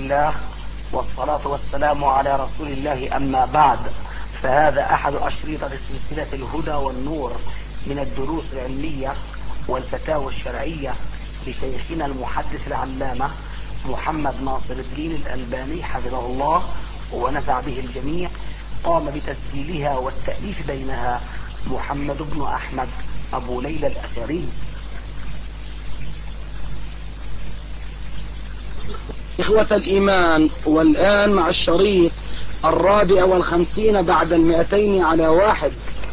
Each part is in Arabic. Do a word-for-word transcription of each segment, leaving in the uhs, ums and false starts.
الله والصلاة والسلام على رسول الله، أما بعد، فهذا أحد أشرطة سلسلة الهدى والنور من الدروس العلمية والفتاوى الشرعية لشيخنا المحدث العلامة محمد ناصر الدين الألباني حفظه الله ونفع به الجميع. قام بتسجيلها والتأليف بينها محمد بن أحمد أبو ليلى الأثري. إخوة الإيمان، والآن مع الشريط الرابع والخمسين بعد المئتين على واحد.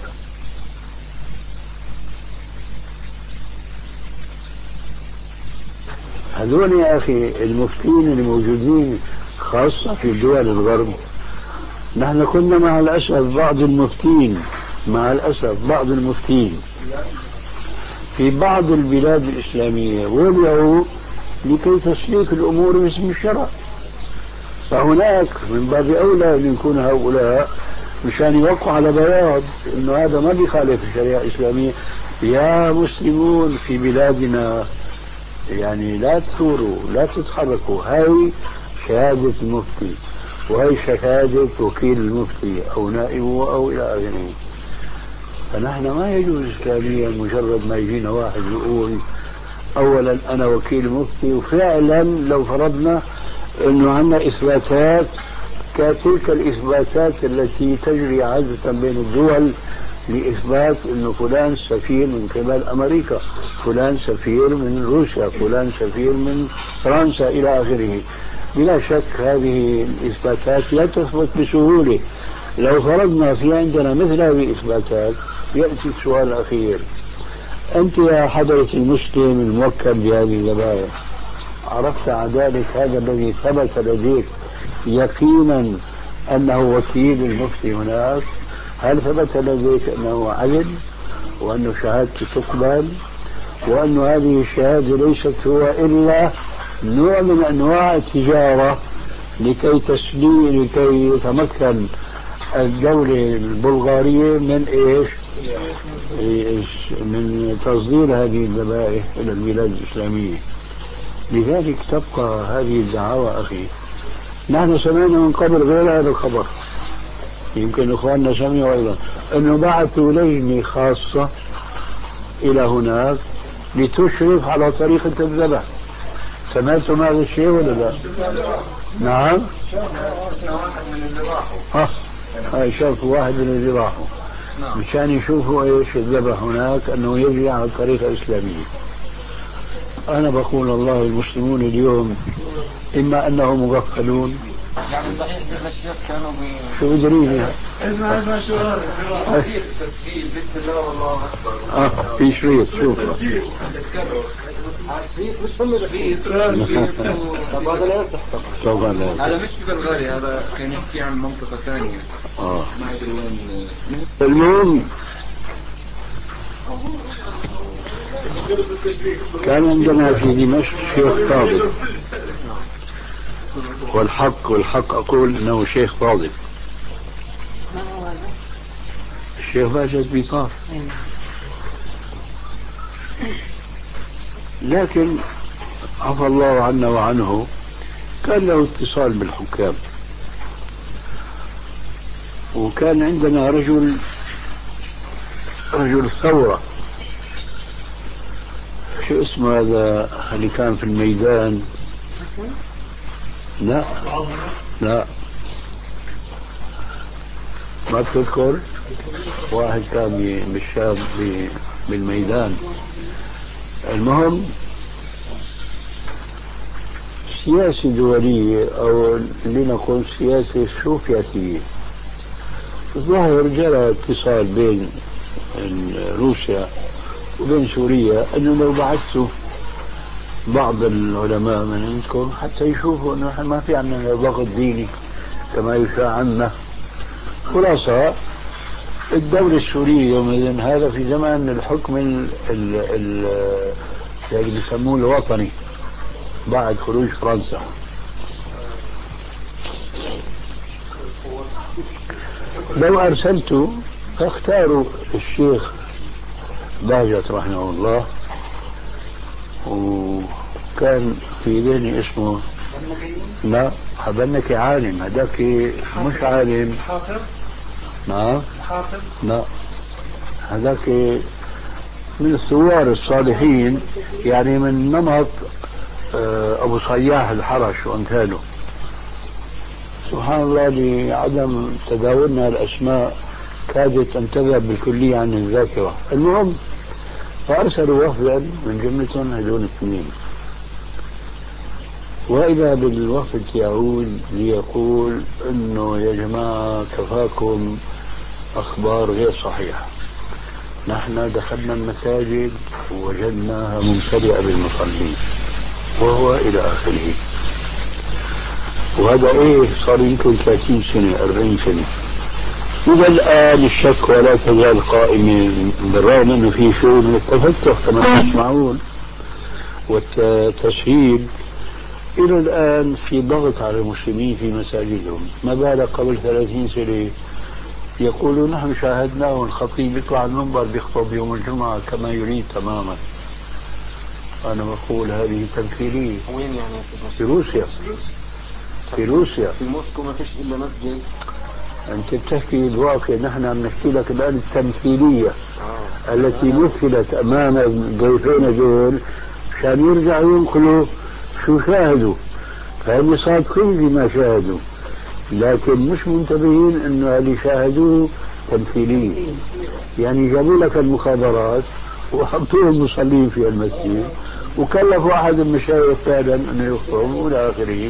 هذول يا أخي المفتين اللي موجودين خاصة في دول الغرب، نحن كنا مع الأسف بعض المفتين مع الأسف بعض المفتين في بعض البلاد الإسلامية وضعوا لكي تسليك الأمور باسم الشرع، فهناك من باب أولى أن يكون هؤلاء مشان يوقعوا على بياض أنه هذا ما بيخالف الشريعة الإسلامية. يا مسلمون في بلادنا يعني لا تثوروا لا تتحركوا، هاي شهادة المفتي وهي شهادة وكيل المفتي أو نائبه أو إلى آخره. فنحن ما يجوز إسلاميا مجرد ما يجينا واحد يقول أولا أنا وكيل مفتي، وفعلا لو فرضنا أنه عندنا إثباتات كتلك الإثباتات التي تجري عادة بين الدول لإثبات أنه فلان سفير من قبل أمريكا، فلان سفير من روسيا، فلان سفير من فرنسا إلى آخره. بلا شك هذه الإثباتات لا تثبت بسهولة. لو فرضنا في عندنا مثل هذه الإثباتات يأتي السؤال الأخير: أنت يا حضرة المسلم الموكل بهذه الذبائح، عرفت عن ذلك هذا الذي ثبت لديك يقينا أنه وكيل المفتي هناك؟ هل ثبت لديك أنه عدل وأن شهادته تقبل وأن هذه الشهادة ليست هو إلا نوع من أنواع التجارة لكي تسليم لكي يتمكن الدولة البلغارية من إيش؟ من تصدير هذه الذبائح إلى البلاد الإسلامية. لذلك تبقى هذه الدعاوى أخي. نحن سمعنا من قبل غير هذا الخبر، يمكن إخواننا سمعوا أيضا أنه بعثوا لجنة خاصة إلى هناك لتشرف على طريقة الذبح. سمعتم هذا الشيء ولا لا؟ نعم، ها هاي شافوا واحد من اللي راحوا مشان يشوفوا ايش الذبح هناك انه يجري على الطريقة الاسلامية. انا بقول الله المسلمون اليوم اما انهم مغفلون، يعني صحيح هذا الشيخ كانوا شو يدريني اسمع اسمع شو تسجيل بسم الله والله اكبر. اه في شريط شوف الشريط مش هم اللي هذا لا يصح طبعا. هذا مش في بلغاري، هذا كان يحكي عن منطقة ثانية اه ما ادري وين. المهم كان عندنا في دمشق شيخ فاضل، والحق والحق أقول أنه شيخ فاضل، الشيخ باجد بيطار. لكن عفى الله عنا وعنه، كان له اتصال بالحكام، وكان عندنا رجل رجل ثورة، شو اسمه هذا اللي كان في الميدان؟ لا لا ما تذكر. واحد كان بالشام بالميدان. المهم سياسة دولية أو لنقول سياسة سوفيتية. الظاهر جرى اتصال بين روسيا وبين سوريا أنه لو بعثوا بعض العلماء من عندكم حتى يشوفوا أنه ما في عندنا ضغط ديني كما يشاع عنا. خلاصة الدولة السورية يومئذ، هذا في زمان الحكم اللي بيسموه الوطني بعد خروج فرنسا، لو أرسلته فاختاروا الشيخ باجت رحمه الله، وكان في ذهني اسمه لا حبنكي عالم، هذاك مش عالم. حافظ. نعم حافظ. لا هذاك من الثوار الصالحين، يعني من نمط أبو صياح الحرش وأمثاله. سبحان الله لعدم تداولنا الأسماء كادت أن تذهب بالكلية عن الذاكرة. المهم فأرسلوا وفدا من جملتهم هذول الاثنين، وإذا بالوفد يعود ليقول إنه يا جماعة كفاكم أخبار غير صحيحة، نحن دخلنا المساجد ووجدناها ممتلئة بالمصلين وهو إلى آخره. وهذا إيه صار يمكن ثلاثين سنة أربعين سنة. إلى الآن الشك ولا تزال قائمة، بالرغم أنه في شيء من التفتح كما تسمعون والتسهيل. إلى الآن في ضغط على المسلمين في مساجدهم، ما بالك قبل ثلاثين سنة يقولون نحن شاهدناه الخطيب يطلع على المنبر بيخطب يوم الجمعة كما يريد تماما. أنا بقول هذه تمثيلية. وين يعني؟ في روسيا. في روسيا في موسكو ما فيش إلا مسجد. أنت بتحكي الواقع، نحن عم نحكي لك الآن التمثيلية آه. التي مثلت أمام ضيفين دول عشان يرجعوا ينقلوا شو شاهدوا، فهم صادقين بما شاهدوا، لكن مش منتبهين انه اللي شاهدوه تمثيلي. يعني جابوا لك المخابرات وحطوهم مصلين في المسجد وكلفوا احد المشايخ فعلا انه يخطب والى اخره.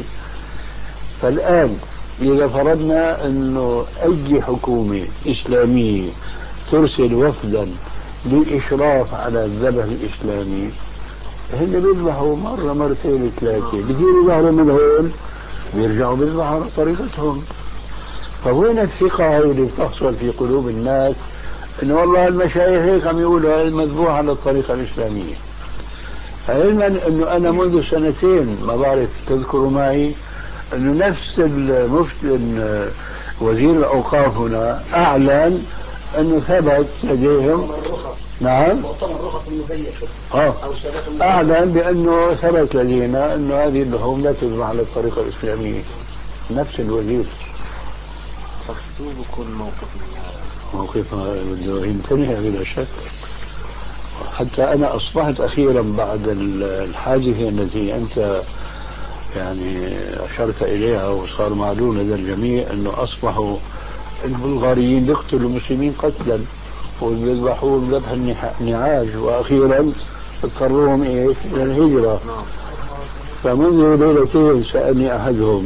فالان اذا فرضنا انه اي حكومه اسلاميه ترسل وفدا للاشراف على الذبح الاسلامي، هن بيذبحوا مرة مرتين ثلاثة، بيجيبوا ظهروا من هون بيرجعوا بيذبحوا على طريقتهم. فوين الثقة هاي اللي بتحصل في قلوب الناس انه والله المشايخ هيك عم يقولوا المذبوح على الطريقة الإسلامية؟ علما انه انا منذ سنتين ما بعرف تذكروا معي انه نفس المفتي وزير الاوقاف هنا اعلن انه ثبت لديهم. نعم اه اعلن بانه ثبت لدينا انه هذه اللحوم لا تذبح على الطريقه الاسلاميه. نفس الوزير. شو بكون موقف موقفها بده يمتنع بلا شك. حتى انا اصبحت اخيرا بعد الحادثه التي انت يعني اشرت اليها وصار معلوم لدى الجميع انه اصبحوا البلغاريين يقتلوا المسلمين قتلا ويذبحون ذبح النعاج، واخيرا اضطروهم ايش الى الهجره. فمنذ ليلتين سالني احدهم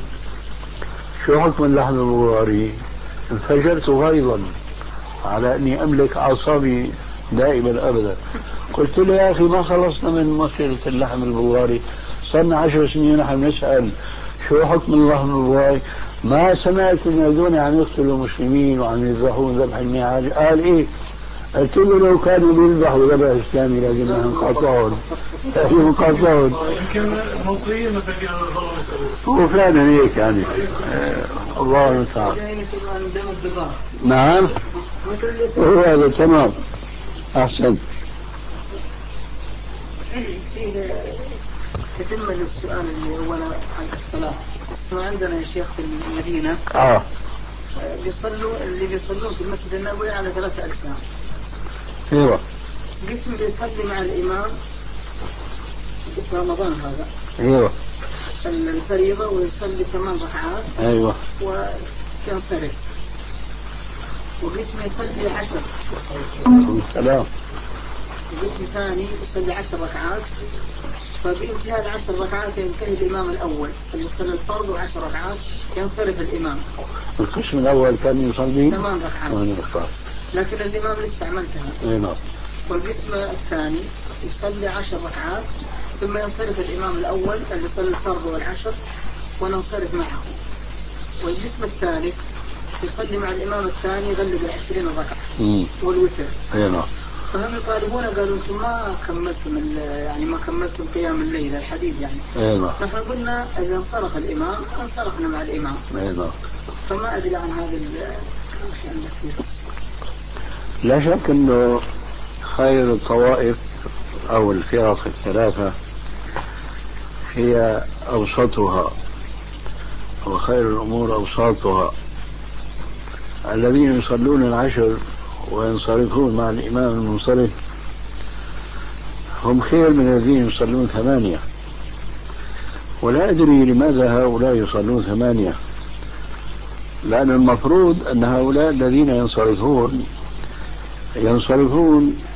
شو حكم اللحم البلغاري؟ انفجرت غيظا على اني املك اعصابي دائما ابدا. قلت له يا اخي ما خلصنا من مساله اللحم البلغاري، صرنا عشر سنين نحن نسال شو حكم اللحم البلغاري، ما سمعت ان هذول عم يقتلوا مسلمين وعم يذبحون ذبح النعاج. قال ايه؟ قلت له لو كانوا بيذبحوا ذبح اسلامي لازم نقاطعهم، لازم نقاطعهم. يمكن المصريين مساكين هو فعلا هيك يعني. آه الله المستعان. نعم هو هذا تمام. احسن. تتم السؤال اللي هو عن الصلاة. عندنا يا شيخ في المدينة اه بيصلوا اللي بيصلون في المسجد النبوي على ثلاثة أقسام. ايوه. قسم بيصلي مع الإمام في رمضان هذا. ايوه. الفريضة ويصلي ثمان ركعات. ايوه. وينصرف. وقسم يصلي عشر. سلام. وقسم ثاني يصلي عشر ركعات. فبانتهاء العشر ركعات ينتهي الإمام الأول اللي يصلي الفرض وعشر ركعات ينصرف الإمام. القسم الأول كان يصلي ثمان ركعات لكن الإمام لسه ما انتهى. اي نعم. والقسم الثاني يصلي عشر ركعات ثم ينصرف الإمام الأول اللي يصلي الفرض والعشر وننصرف معه. والقسم الثالث يصلي مع الإمام الثاني يغلب العشرين ركعة والوتر. اي نعم. فهم يطالبون قالوا انتم ما كملتم يعني ما كملتم قيام الليل الحديث يعني. اي نعم. نحن قلنا اذا انصرف الامام انصرفنا مع الامام. اي نعم. فما ادري عن هذا الشيء. لا شك انه خير الطوائف او الفرق الثلاثه هي أوسطها، وخير الأمور أوساطها. الذين يصلون العشر وينصرفون مع الإمام المنصرف هم خير من الذين يصلون ثمانية. ولا أدري لماذا هؤلاء يصلون ثمانية، لأن المفروض أن هؤلاء الذين ينصرفون ينصرفون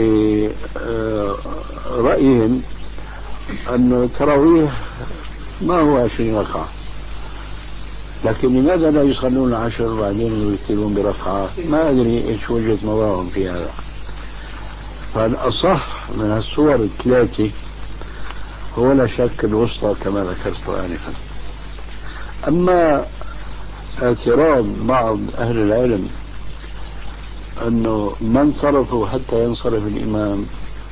لرأيهم أن التراويح ما هو عشرين ركعة، لكن لماذا لا يصلون العشر وبعدين يكتبون بركعة؟ ما أدري إيش وجهة نظرهم في هذا. فالأصح من الصور الثلاثة هو لا شك الوسطى كما ذكرت آنفا. أما اعتراض بعض أهل العلم أنه ما انصرفوا حتى ينصرف الإمام،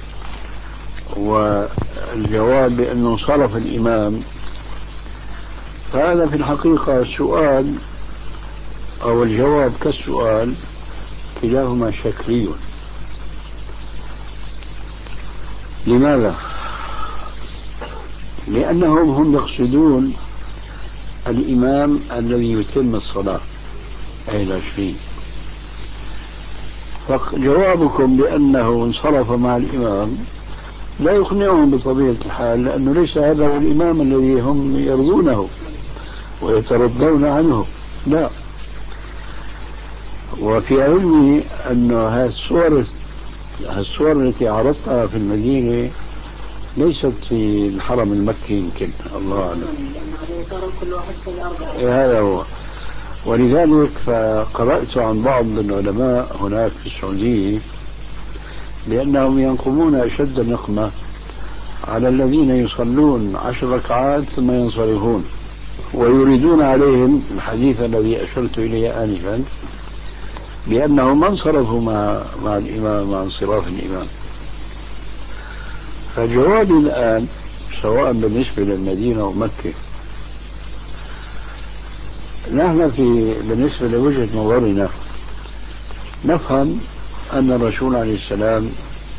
والجواب بأنه انصرف الإمام، فهذا في الحقيقة سؤال أو الجواب كالسؤال، كلاهما شكلي. لماذا؟ لأنهم هم يقصدون الإمام الذي يتم الصلاة أي العشرين، فجوابكم بأنه انصرف مع الإمام لا يقنعهم بطبيعة الحال، لأنه ليس هذا هو الإمام الذي هم يرضونه ويترضون عنه، لا. وفي علمي أن هذه الصور الصور التي عرضتها في المدينة ليست في الحرم المكي، يمكن الله أعلم. إيه هذا هو. ولذلك فقرأت عن بعض العلماء هناك في السعودية بأنهم ينقمون أشد النقمة على الذين يصلون عشر ركعات ثم ينصرفون، ويريدون عليهم الحديث الذي أشرت إليه آنفا بأنهم انصرفوا مع, مع الإمام مع انصراف الإمام. فجوابي الآن سواء بالنسبة للمدينة ومكة، نحن في بالنسبة لوجهة نظرنا نفهم أن الرسول عليه السلام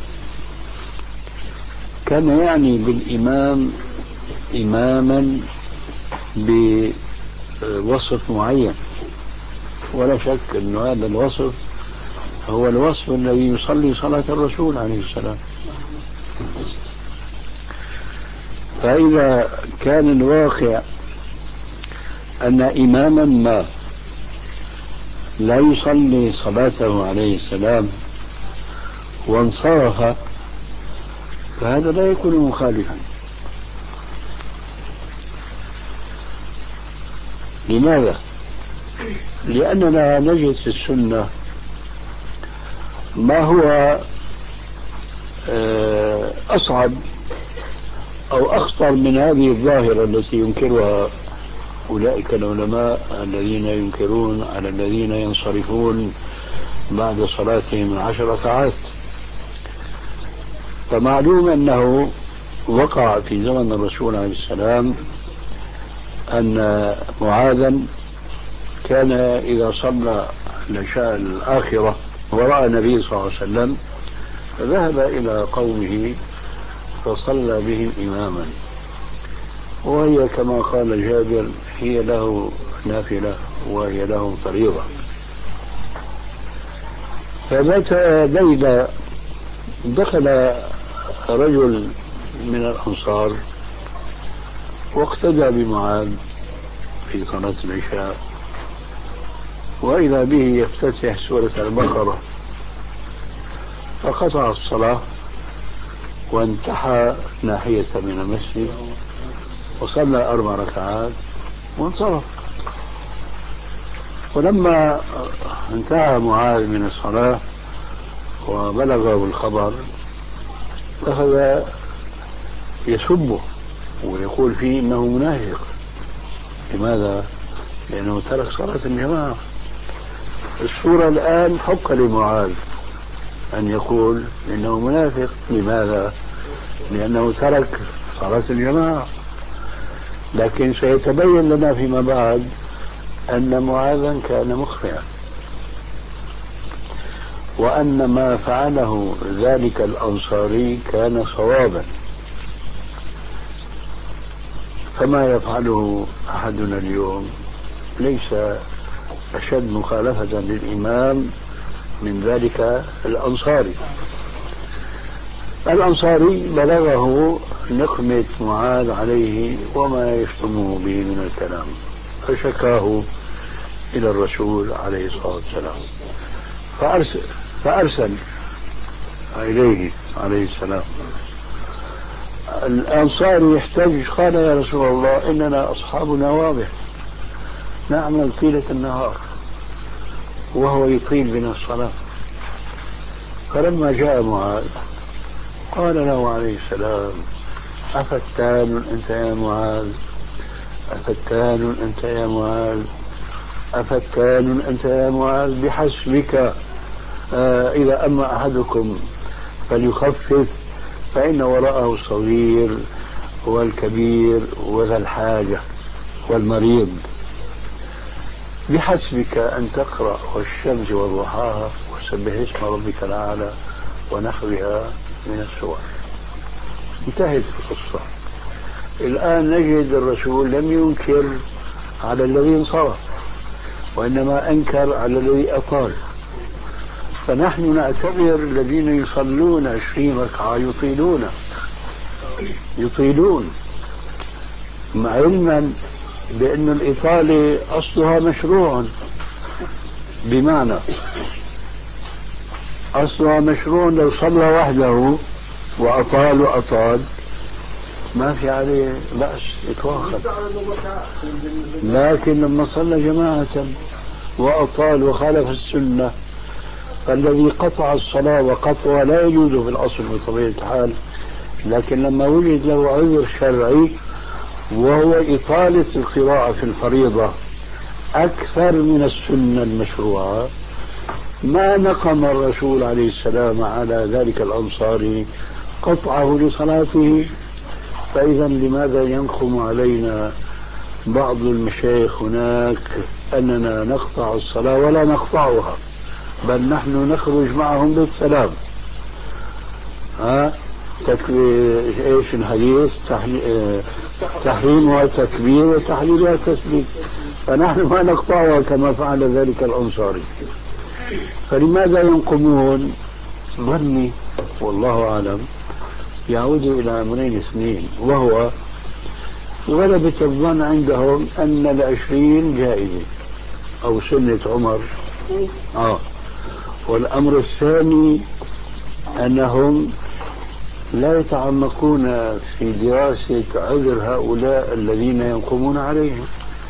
كان يعني بالإمام إماما بوصف معين، ولا شك أن هذا الوصف هو الوصف الذي يصلي صلاة الرسول عليه السلام. فإذا كان الواقع أن إماما ما لا يصلي صلاته عليه السلام وانصرف، فهذا لا يكون مخالفا. لماذا؟ لأننا نجد في السنة ما هو أصعب أو أخطر من هذه الظاهرة التي ينكرها أولئك العلماء الذين ينكرون على الذين ينصرفون بعد صلاتهم عشر ركعات. فمعلوم أنه وقع في زمن الرسول عليه السلام أن معاذا كان إذا صلى العشاء الآخرة ورأى النبي صلى الله عليه وسلم فذهب إلى قومه فصلى بهم إماما، وهي كما قال جابر هي له نافلة وهي له فريضة. فذات ليلة دخل رجل من الأنصار واقتدى بمعاذ في صلاة العشاء، وإذا به يفتتح سورة البقرة، فقطع الصلاة وانتحى ناحية من المسجد وصلى أربع ركعات وانصرف. ولما انتهى معاذ من الصلاة وبلغه الخبر أخذ يسبه ويقول فيه إنه منافق. لماذا؟ لأنه ترك صلاة الجماعة. الصورة الآن حق لمعاذ أن يقول إنه منافق. لماذا؟ لأنه ترك صلاة الجماعة. لكن سيتبين لنا فيما بعد أن معاذا كان مخطئا، وأن ما فعله ذلك الأنصاري كان صوابا. فما يفعله أحدنا اليوم ليس أشد مخالفة للإمام من ذلك الأنصاري. الأنصاري بلغه نقمة معاذ عليه وما يشتمه به من الكلام، فشكاه إلى الرسول عليه الصلاة والسلام، فأرسل, فأرسل إليه عليه السلام. الأنصاري يحتاج، قال يا رسول الله إننا أصحاب نوابه نعمل طيلة النهار وهو يطيل بنا الصلاة. فلما جاء معاذ قال له عليه السلام أفتان أنت يا معاذ، أفتان أنت يا معاذ، أفتان أنت يا معاذ، بحسبك آه إذا أما أحدكم فليخفف فإن وراءه الصغير والكبير وذا الحاجة والمريض. بحسبك أن تقرأ والشمس وضحاها وسبح اسم ربك الأعلى ونحوها من السور. انتهت القصة. الآن نجد الرسول لم ينكر على الذي انصرف، وإنما أنكر على الذي أطال. فنحن نعتبر الذين يصلون عشرين ركعة يطيلون يطيلون علما بأن الإطالة أصلها مشروع، بمعنى أصلها مشروع لو صلى وحده وأطال وأطال ما في عليه بأس إطلاقا، لكن لما صلى جماعة وأطال وخالف السنة فالذي قطع الصلاة وقطعها لا يجوز في الأصل بطبيعة الحال، لكن لما وجد له عذر شرعي وهو إطالة القراءة في الفريضة أكثر من السنة المشروعة ما نقم الرسول عليه السلام على ذلك الأنصاري قطعه لصلاته. فإذا لماذا ينقم علينا بعض المشايخ هناك أننا نقطع الصلاة ولا نقطعها، بل نحن نخرج معهم بالسلام؟ ها ايش الحديث؟ تحريم وتكبير وتحليل وتسليم، فنحن ما نقطعها كما فعل ذلك الأنصاري. فلماذا ينقمون؟ ظني والله أعلم يعود إلى أمرين اثنين، وهو غلبة الظن عندهم أن العشرين جائزة أو سنة عمر. آه. والأمر الثاني أنهم لا يتعمقون في دراسة عذر هؤلاء الذين ينقمون عليهم،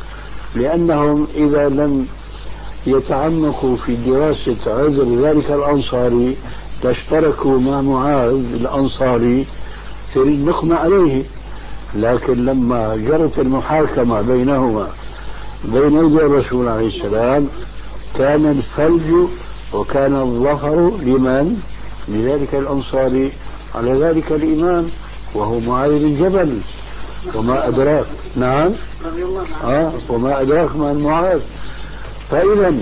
لأنهم إذا لم يتعمقوا في دراسة عذر ذلك الأنصاري تشتركوا مع معاذ الأنصاري في النقم عليه. لكن لما جرت المحاكمة بينهما بين يدي الرسول عليه السلام كان الفلج وكان الظفر لمن؟ لذلك الأنصاري على ذلك الإمام وهو معاذ بن جبل. وما أدراك نعم آه وما أدراك ما معاذ. فإذا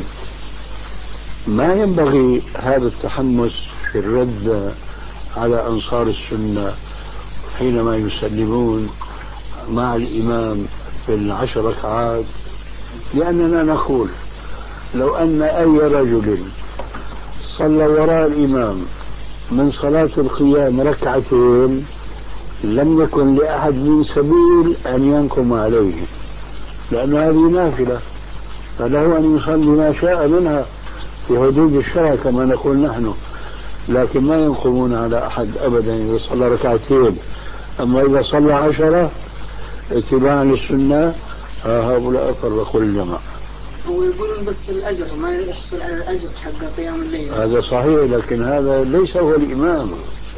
ما ينبغي هذا التحمس في الرد على أنصار السنة حينما يسلمون مع الإمام في العشر ركعات، لأننا نقول لو أن أي رجل صلى وراء الإمام من صلاة القيام ركعتين لم يكن لأحد من سبيل أن ينقم عليه، لأن هذه نافلة فله أن يصلي ما شاء منها في حدود الشرع كما نقول نحن، لكن ما ينقمون على أحد أبدا إذا صلى ركعتين. أما إذا صلى عشرة اتباعا للسنة هؤلاء فرقوا الجماعة. ويقولون بس الأجر ما يحصل على الأجر حق قيام الليل. هذا صحيح، لكن هذا ليس هو الإمام.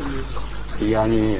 يعني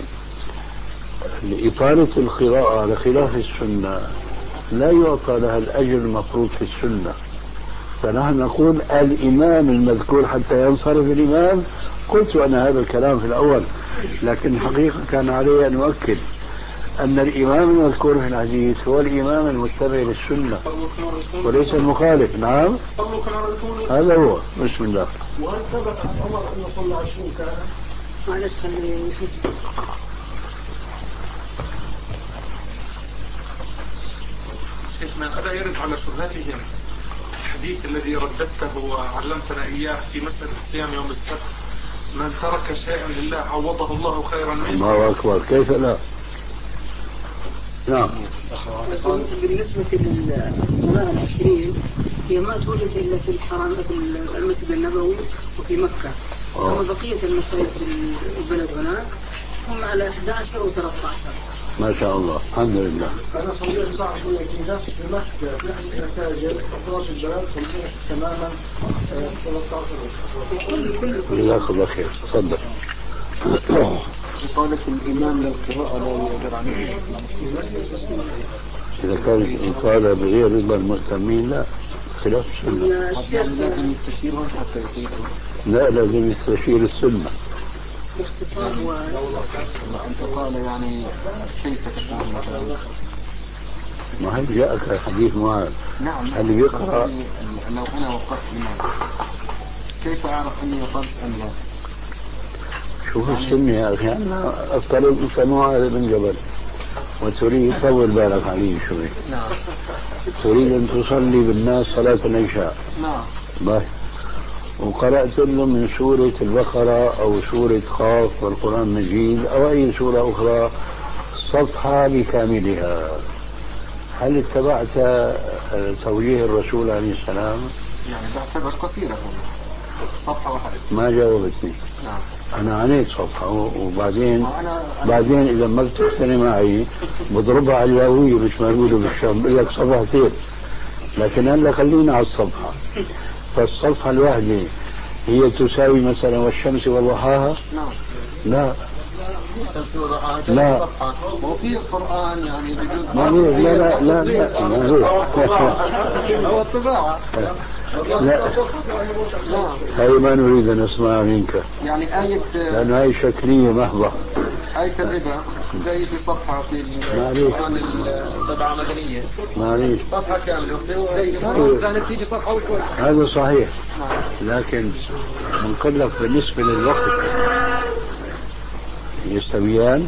لإطالة القراءة على خلاف السنة لا يعطى لها الأجر المفروض في السنة. فنحن نقول الإمام المذكور حتى ينصرف الإمام. قلت أنا هذا الكلام في الأول، لكن الحقيقة كان علي أن أؤكد أن الإمام المذكور في الحديث هو الإمام المتبع للسنة وليس المخالف. نعم هذا هو. بسم الله. وهل ثبت عن عمر أنه صلى عشرين كان؟ معلش خليني شيخنا ألا يرد على شبهتهم الحديث الذي رددته وعلمتنا إياه في مسألة صيام يوم السبت: من ترك شيئا لله عوضه الله خيرا منه. الله أكبر، كيف لا؟ نعم. بالنسبة للصلاة العشرين هي ما توجد إلا في الحرم، في المسجد النبوي وفي مكة. أما بقية المساجد في البلد هناك هم على أحد عشر و ثلاثة عشر. ما شاء الله، الحمد لله. أنا صليت صعب شوية في ناس في مكة في أحد المساجد أفراش البلد صليت تماما ثلاثة عشر. جزاك الله خير، تفضل. إطالة الإمام للقراءة لا يقدر عليه. إذا كانت إطالة بغير رضا المؤتمين لا، خلاف السنة. لازم يستشيرهم حتى يطيلوا. لا، لازم يستشير السنة. أنت قال يعني كيف تكون مثلا؟ ما هل جاءك حديث معاذ؟ نعم. اللي بيقرأ لو أنا وقفت إمام كيف أعرف أني وقفت أم لا؟ شوف السنة يا أخي، أنا أفترض أنت معاذ بن جبل وتريد طول بالك عليه شوي. نعم. تريد أن تصلي بالناس صلاة العشاء. نعم. بس وقرأت له من سورة البقرة أو سورة قاف والقرآن المجيد أو أي سورة أخرى صفحة بكاملها، هل اتبعت توجيه الرسول عليه السلام؟ يعني تعتبر قصيرة صفحة واحدة. ما جاوبتني. نعم. أنا عنيت صفحة وبعدين بعدين إذا ما بتقتني معي بضربها على الياوية مش ما يقولوا بالشام، بقول لك صفحتين، لكن هلا خلينا على الصفحة. فالصفحة الواحدة هي تساوي مثلا والشمس وضحاها؟ نعم. لا لا. وفي القرآن يعني بجزء ما هي لا لا لا لا ما هي هو الطباعة. لا هاي ما نريد أن نسمع منك، يعني آية لأن هاي شكلية محضة. آية الربا زي في صفحة في القرآن الطبعة مدنية، معليش صفحة كاملة زي كانت تيجي صفحة وشوي. هذا صحيح، لكن بنقول لك بالنسبة للوقت يستويان؟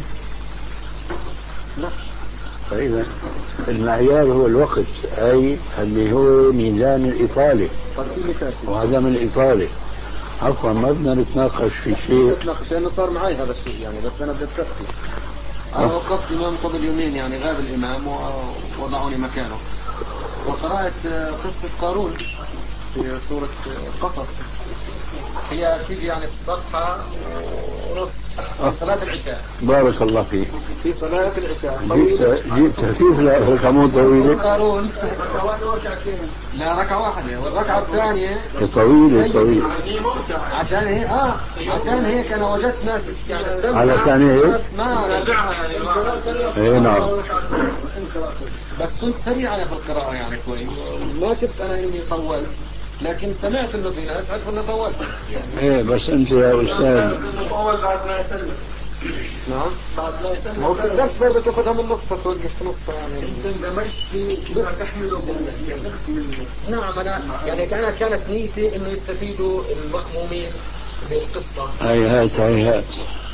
لا. فإذا المعيار هو الوقت، أي اللي هو ميزان الإطالة وعدم الإطالة. عفوا ما بدنا نتناقش في شيء، نتناقش لأنه صار معي هذا الشيء يعني، بس أنا بدي أتكفي. أنا وقفت إمام قبل يومين يعني غاب الإمام ووضعوني مكانه، وقرأت قصة قارون في سورة قصص، هي تيجي يعني صفحة ونص في صلاة العشاء. بارك الله فيك. في صلاة العشاء جئت جئت كيف لا رقمه طويلة؟ قارون لا ركعة واحدة، والركعة الثانية طويلة طويلة. عشان هي اه عشان هيك انا وجدت ناس يعني على كان هيك؟ ما اي نعم. بس كنت سريع في القراءة يعني شوي، ما شفت انا اني طولت، لكن سمعت انه في ناس عرفوا انه طولت. ايه بس انت يا استاذ طول بعد ما يسلم. نعم بعد ما يسلم. ما هو في ناس برضه تاخذها من نص توقف في نص يعني. انت اندمجت في تحمله. نعم انا يعني كانت كانت نيتي انه يستفيدوا المأمومين بالقصة. هيهات هيهات.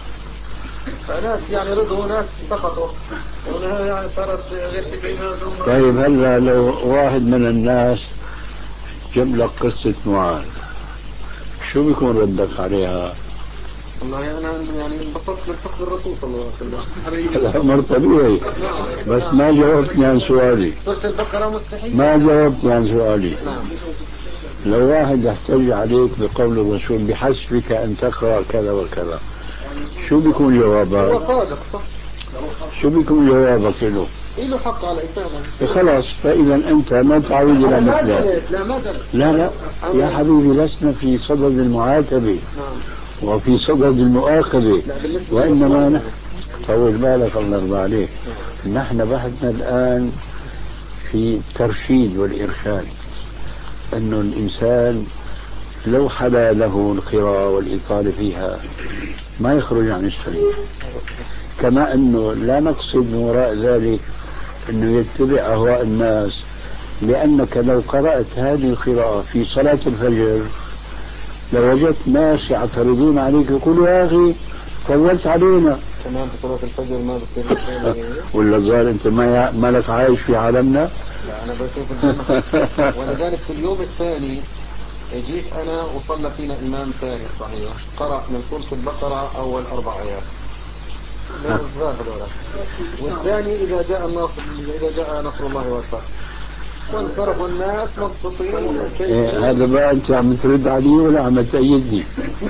فناس يعني رضوا وناس سقطوا، وهذا يعني صارت غير شكل. طيب هلا لو واحد من الناس جاب لك قصة معاذ شو بيكون ردك عليها؟ والله أنا يعني انبسطت من حكم الرسول صلى الله عليه وسلم. الأمر طبيعي، بس ما جاوبتني عن سؤالي. سورة البقرة مستحيل. ما جاوبتني عن سؤالي. نعم. لو واحد يحتج عليك بقول الرسول بحسبك أن تقرأ كذا وكذا، شو بيكون جوابك؟ هو صادق صح. شو بيكون جوابك له؟ له حق على إفادة. خلاص، فإذا أنت ما تعود إلى مثله. لا ما درت. لا لا يا حبيبي، لسنا في صدد المعاتبة وفي صدد المؤاخذة، وإنما نحن طول بالك الله يرضى عليك. نحن بحثنا الآن في الترشيد والإرشاد، أنه الإنسان لو حدا له القراءة والإطالة فيها ما يخرج عن السنة، كما أنه لا نقصد من وراء ذلك أنه يتبع أهواء الناس، لأنك لو قرأت هذه القراءة في صلاة الفجر لوجدت ناس يعترضون عليك يقولوا يا أخي طولت علينا. كمان في صلاة الفجر ما بصير. ولا الظاهر أنت ما ما لك عايش في عالمنا. لا أنا بشوف الجماعة. ولذلك في اليوم الثاني جيت أنا وصلى فينا إمام ثاني صحيح قرأ من سورة البقرة أول أربع آيات والثاني إذا جاء النصر إذا جاء نصر الله والفتح وانصرفوا الناس مبسوطين. إيه هذا بقى أنت عم ترد علي ولا عم تأيدني؟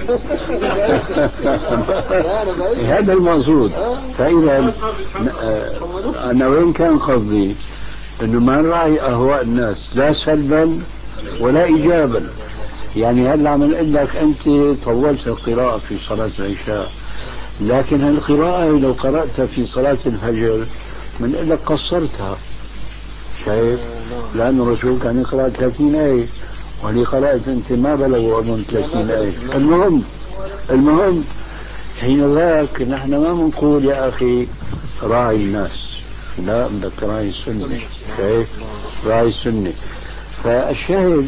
هذا المقصود. فإذا أنا وين كان قصدي إنه ما نراعي أهواء الناس لا سلبا ولا إيجابا. يعني هلا عم نقول لك أنت طولت القراءة في صلاة العشاء، لكن هالقراءة لو قرأتها في صلاة الفجر من لك قصرتها. شايف؟ لأن الرسول كان يقرأ ثلاثين آية واللي قرأت أنت ما بلغوا أظن ثلاثين آية. المهم المهم حين ذاك نحن ما بنقول يا أخي راعي الناس، لا بدك راعي السنة. شايف؟ راعي السنة. فالشاهد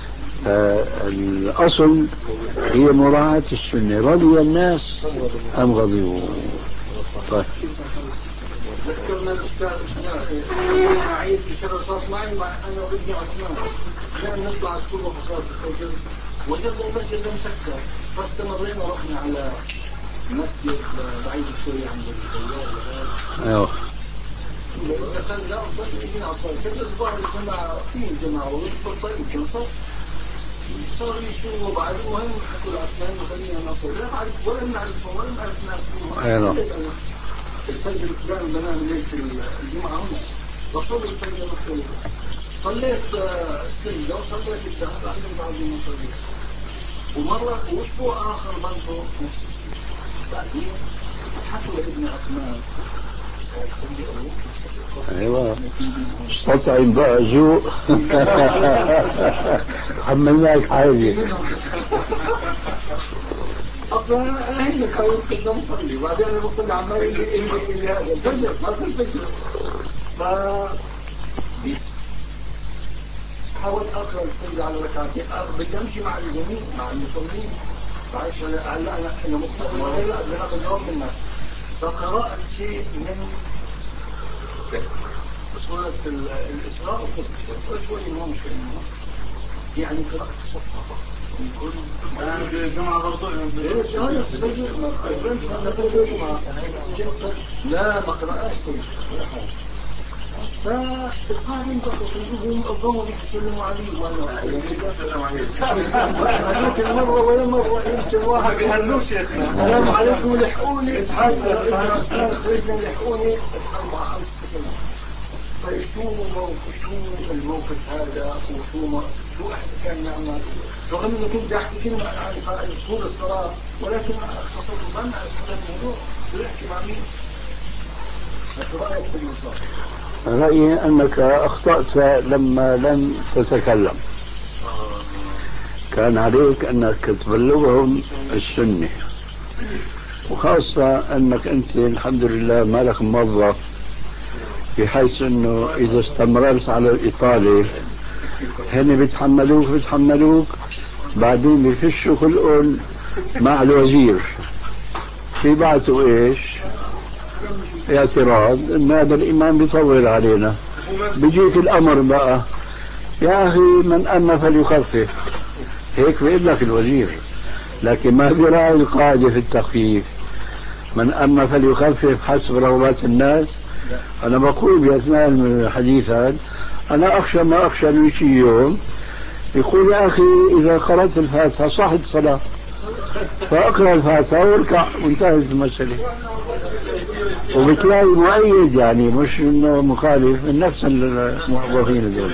الأصل هي مراعاة السنة. رضي الناس أم غضبوا؟ طيب ذكرنا الأستاذ عيد بشرف صوت معي مع أنا وابني عثمان كان نطلع الصبح صلاة الفجر وجدنا المسجد مسكر فاستمرينا رحنا على مسجد بعيد شوي عند الزيار. أيوه دخلنا وصلنا على صلاة الفجر. الظاهر الجماعة في الجماعة ويدخل طيب كان صوت صار يشوفوا بعد. المهم حكوا العثمان وخلينا نصل لا نعرف ولا نعرفهم ولا نعرف ناس. أيوه الفجر الإسلام بنام ليلة الجمعة هنا وصلت الفجر الأخير صليت السجدة وصليت الدهر بعدين بعد ما صليت. ومرة وأسبوع آخر برضه بعدين حكوا لابن عثمان ايوه استطعم بقى ذوق حملناك حاجة. اصلا انا هنا كنت كنت مصلي وبعدين انا بصلي عمال اللي هذا الفجر صلاه الفجر. ف حاولت اقرا الفجر على ركعتين بدي امشي مع الجميع مع المصلين. معلش هلا انا انا مقتنع ولا لا ذهب اليوم من الناس. فقرات شيء من سورة الإسراء وقلت شوي ممكن يعني قراءة الصفحة يكون الجمعة برضو لا ما قرأش فالقائم بقوا الضوء يسلموا عليه وانا يسلم عليه مرة ولا مرة يمكن واحد بيهنوش السلام عليكم لحقوني خرجنا لحقوني فشو موقف شو الموقف هذا وشو شو احد كان يعمل رغم انه كنت احكي كلمه عن طول الصلاه ولكن اختصرت ما نعرف هذا الموضوع بيحكي مع مين. شو رايك في الموضوع؟ رأيي أنك أخطأت لما لم تتكلم. كان عليك أنك تبلغهم السنة وخاصة أنك أنت الحمد لله مالك موظف بحيث أنه إذا استمررت على الإطالة هن بيتحملوك بيتحملوك بعدين بيفشوا خلقهم مع الوزير بيبعتوا إيش اعتراض ان هذا الامام بيطول علينا. بيجيك الامر بقى يا اخي من اما فليخفف هيك بيقول لك الوزير، لكن ما بيراعي القاعده في التخفيف من اما فليخفف حسب رغبات الناس. انا بقول باثناء الحديث هذا انا اخشى ما اخشى من شيء يوم يقول يا اخي اذا قرأت الفاتحه صحت صلاه فاقرأ الفاتحه واركع وانتهت المساله. وبتلاقي مؤيد يعني مش انه مخالف من نفس الموظفين دول.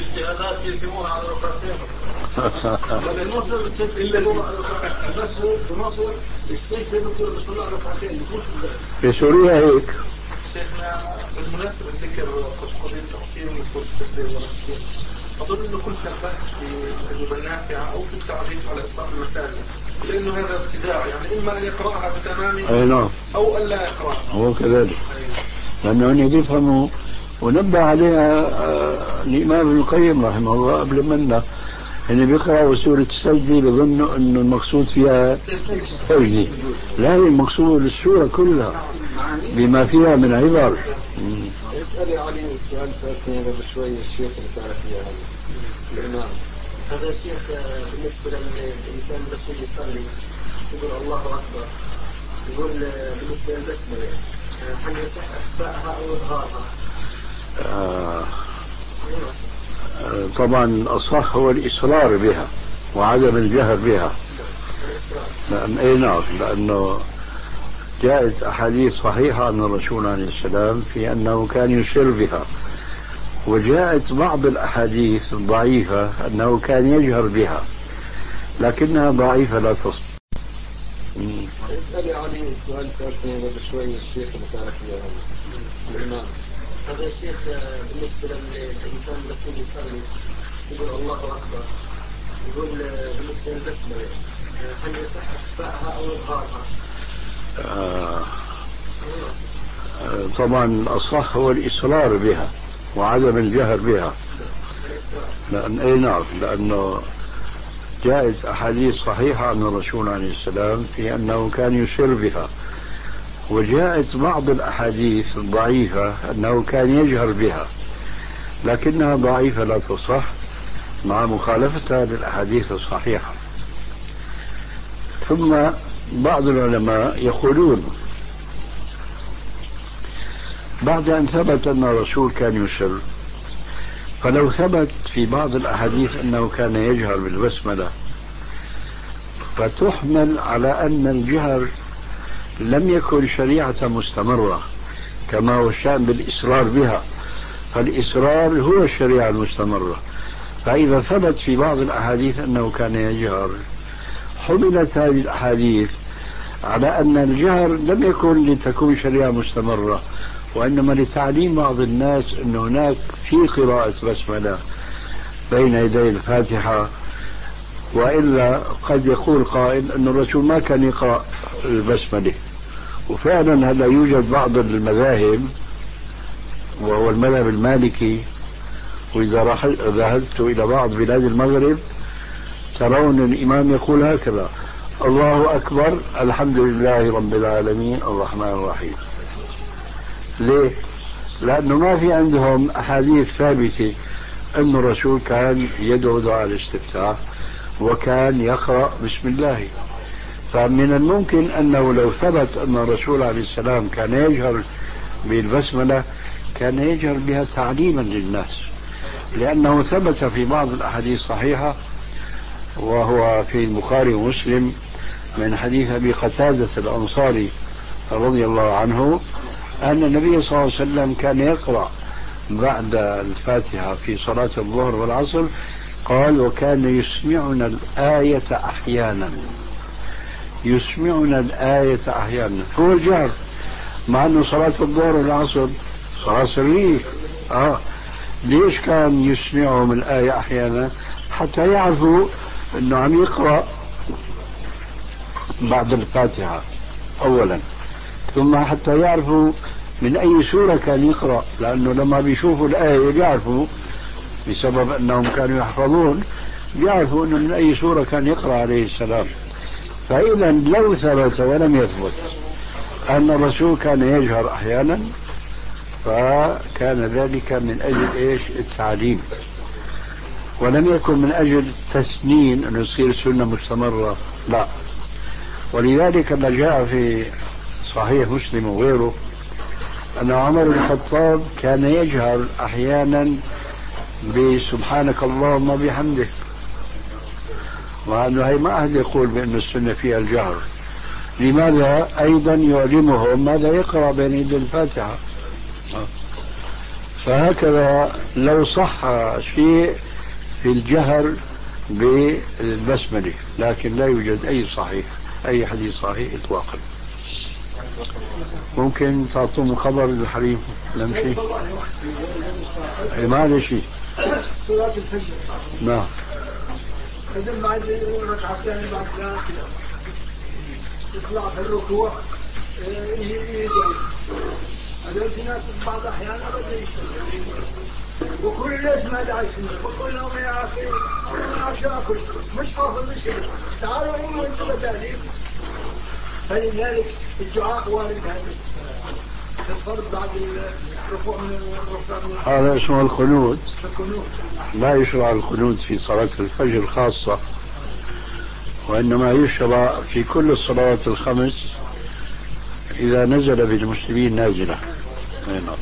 في سوريا هيك. شيخنا بالمناسبة ذكر قضية تقسيم التفسير والتفسير أظن أنه كل البحث في التجربة النافعة أو في التعريف على إطلاق المسائل لأنه هذا ابتداع يعني إما أن يقرأها بتمامها أو أن لا يقرأها. هو كذلك لأنه أن يفهموا ونبه عليها الإمام ابن القيم رحمه الله قبل منا اللي بيقرأوا سورة السجدة بظنوا انه المقصود فيها سجدة، لا، المقصود السورة كلها بما فيها من عبر. اسألي علي السؤال سألتني قبل شوي الشيخ اللي سألك إياه الإمام. هذا الشيخ بالنسبة للإنسان بس يصلي يقول الله أكبر، يقول بالنسبة للبسملة هل يصح إخفاءها أو إظهارها؟ آه طبعا الأصح هو الإصرار بها وعدم الجهر بها. لأن أي نعم، لأنه جاءت أحاديث صحيحة عن الرسول عليه السلام في أنه كان يسر بها، وجاءت بعض الأحاديث الضعيفة أنه كان يجهر بها لكنها ضعيفة لا تصح. اسألي علي السؤال سألتني قبل شوي الشيخ اللي سألك إياه الإمام. هذا الشيخ بالنسبة للإنسان بس يصلي يقول الله أكبر، يقول بالنسبة للبسملة هل يصح إخفاءها أو إظهارها؟ آه طبعا الأصح هو الإصرار بها وعدم الجهر بها. لأن أي نعم، لأنه جاءت أحاديث صحيحة عن الرسول عليه السلام في أنه كان يسر بها، وجاءت بعض الأحاديث الضعيفة أنه كان يجهر بها لكنها ضعيفة لا تصح مع مخالفتها للأحاديث الصحيحة. ثم بعض العلماء يقولون بعد أن ثبت أن الرسول كان يسر، فلو ثبت في بعض الأحاديث أنه كان يجهر بالبسملة فتحمل على أن الجهر لم يكن شريعة مستمرة كما هو الشأن بالإصرار بها، فالإصرار هو الشريعة المستمرة. فإذا ثبت في بعض الأحاديث أنه كان يجهر حملت هذه الأحاديث على أن الجهر لم يكن لتكون شريعة مستمرة، وإنما لتعليم بعض الناس أن هناك في قراءة بسملة بين يدي الفاتحة، وإلا قد يقول قائل أن الرسول ما كان يقرأ البسملة. وفعلا هذا يوجد بعض المذاهب وهو المذهب المالكي، وإذا ذهبت إلى بعض بلاد المغرب ترون الإمام يقول هكذا: الله أكبر الحمد لله رب العالمين الرحمن الرحيم. ليه؟ لأنه ما في عندهم أحاديث ثابتة أن الرسول كان يدعو دعاء الاستفتاح وكان يقرأ بسم الله. فمن الممكن أنه لو ثبت أن الرسول عليه السلام كان يجهر بالبسملة كان يجهر بها تعليما للناس، لأنه ثبت في بعض الأحاديث الصحيحة وهو في البخاري ومسلم من حديث أبي قتادة الأنصاري رضي الله عنه أن النبي صلى الله عليه وسلم كان يقرأ بعد الفاتحة في صلاة الظهر والعصر، قال: وكان يسمعنا الآية أحيانا. يسمعنا الآية أحيانا هو الجهر، مع أنه صلاة الظهر والعصر صلاة سرية. آه ليش كان يسمعهم الآية أحيانا؟ حتى يعرفوا أنه عم يقرأ بعد الفاتحة أولا، ثم حتى يعرفوا من أي سورة كان يقرأ، لأنه لما بيشوفوا الآية بيعرفوا بسبب أنهم كانوا يحفظون، بيعرفوا أنه من أي سورة كان يقرأ عليه السلام. فإذا لو ثبت ولم يثبت أن الرسول كان يجهر أحيانا فكان ذلك من أجل إيش؟ التعليم، ولم يكن من أجل تسنين أن يصير سنة مستمرة، لا. ولذلك ما جاء في صحيح مسلم وغيره أن عمر بن الخطاب كان يجهر أحيانا بسبحانك اللهم وبحمدك، وأنه هي ما أحد يقول بأن السنة فيها الجهر. لماذا؟ أيضا يعلمهم ماذا يقرأ بين يدي الفاتحة. فهكذا لو صح شيء في الجهر بالبسملة، لكن لا يوجد أي صحيح أي حديث صحيح إطلاقا. ممكن تعطون خبر الحريم لم شيء ما هذا شيء صلاة الفجر. نعم. إذا بعد ركعتين بعد ذلك يطلع في الركوع يجي هذول في ناس بعض الأحيان أبدا يشتغل وكل ليش ما دعي سنة وكل يوم يا أخي أشياء كل مش حافظ الشيء تعالوا إنه أنتم بدالين. فلذلك الدعاء وارد هذا الفرض بعد الركوع من الركوع. هذا اسمه القنوت. لا يشرع القنوت في صلاة الفجر خاصة، وإنما يشرع في كل الصلوات الخمس إذا نزل بالمسلمين نازلة. هنا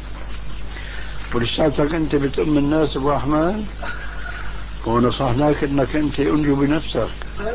ولساتك أنت بتأم الناس أبو أحمد، ونصحناك أنك أنت أنجو بنفسك.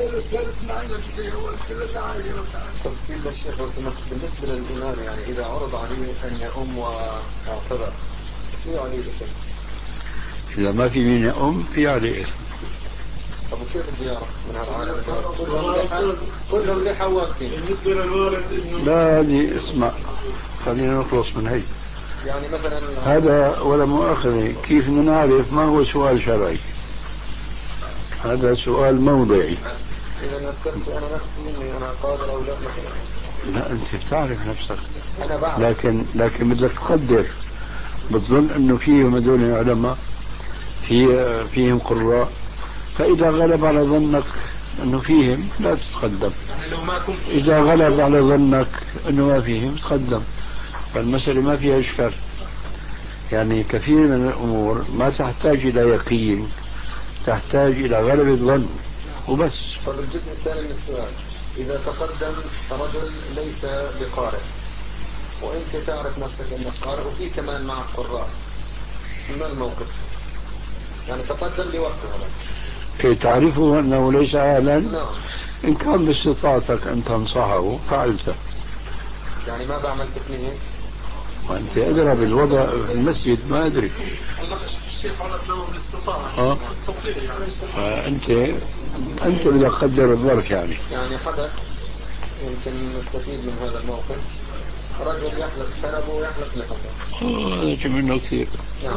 تفصيل الشيخ بالنسبة للإمام، يعني إذا عرض عليه أن يؤم واعتذر في عليه إثم؟ إذا ما في مين يؤم في عليه إثم. أبو كيف بدي أعرف من هالعالم كلهم لحى واقفين؟ بالنسبة للوالد لا هذه اسمع، خلينا نخلص من هي. يعني مثلا هذا ولا مؤاخذة، كيف نعرف ما هو سؤال شرعي؟ هذا سؤال موضعي. إذا نذكرت أنا نفسي إني أنا قادر أو لا مثلا. لا أنت بتعرف نفسك، أنا بعرف. لكن لكن بدك تقدر، بتظن إنه فيهم هذول العلماء، في فيهم قراء، فإذا غلب على ظنك أنه فيهم لا تتقدم، إذا غلب على ظنك أنه ما فيهم تقدم. فالمسألة ما فيها إشكال، يعني كثير من الأمور ما تحتاج إلى يقين، تحتاج إلى غلبة ظن وبس. طب الجزء الثاني من السؤال، إذا تقدم رجل ليس بقارئ وأنت تعرف نفسك أنك قارئ وفي كمان معك قراء، ما الموقف؟ يعني تقدم لوقته كي تعرفه أنه ليس أهلا؟ نعم. إن كان باستطاعتك أن تنصحه فعلته. يعني ما بعمل تقنية؟ وأنت أدرى بالوضع في المسجد، ما أدري. الشيخ على له بالاستطاعة. اه فأنت أنت بدك تقدر الظرف. يعني يعني حدث يمكن نستفيد من هذا الموقف، رجل يحلق شنبه ويحلق لحظه. هذا منه كثير. نعم.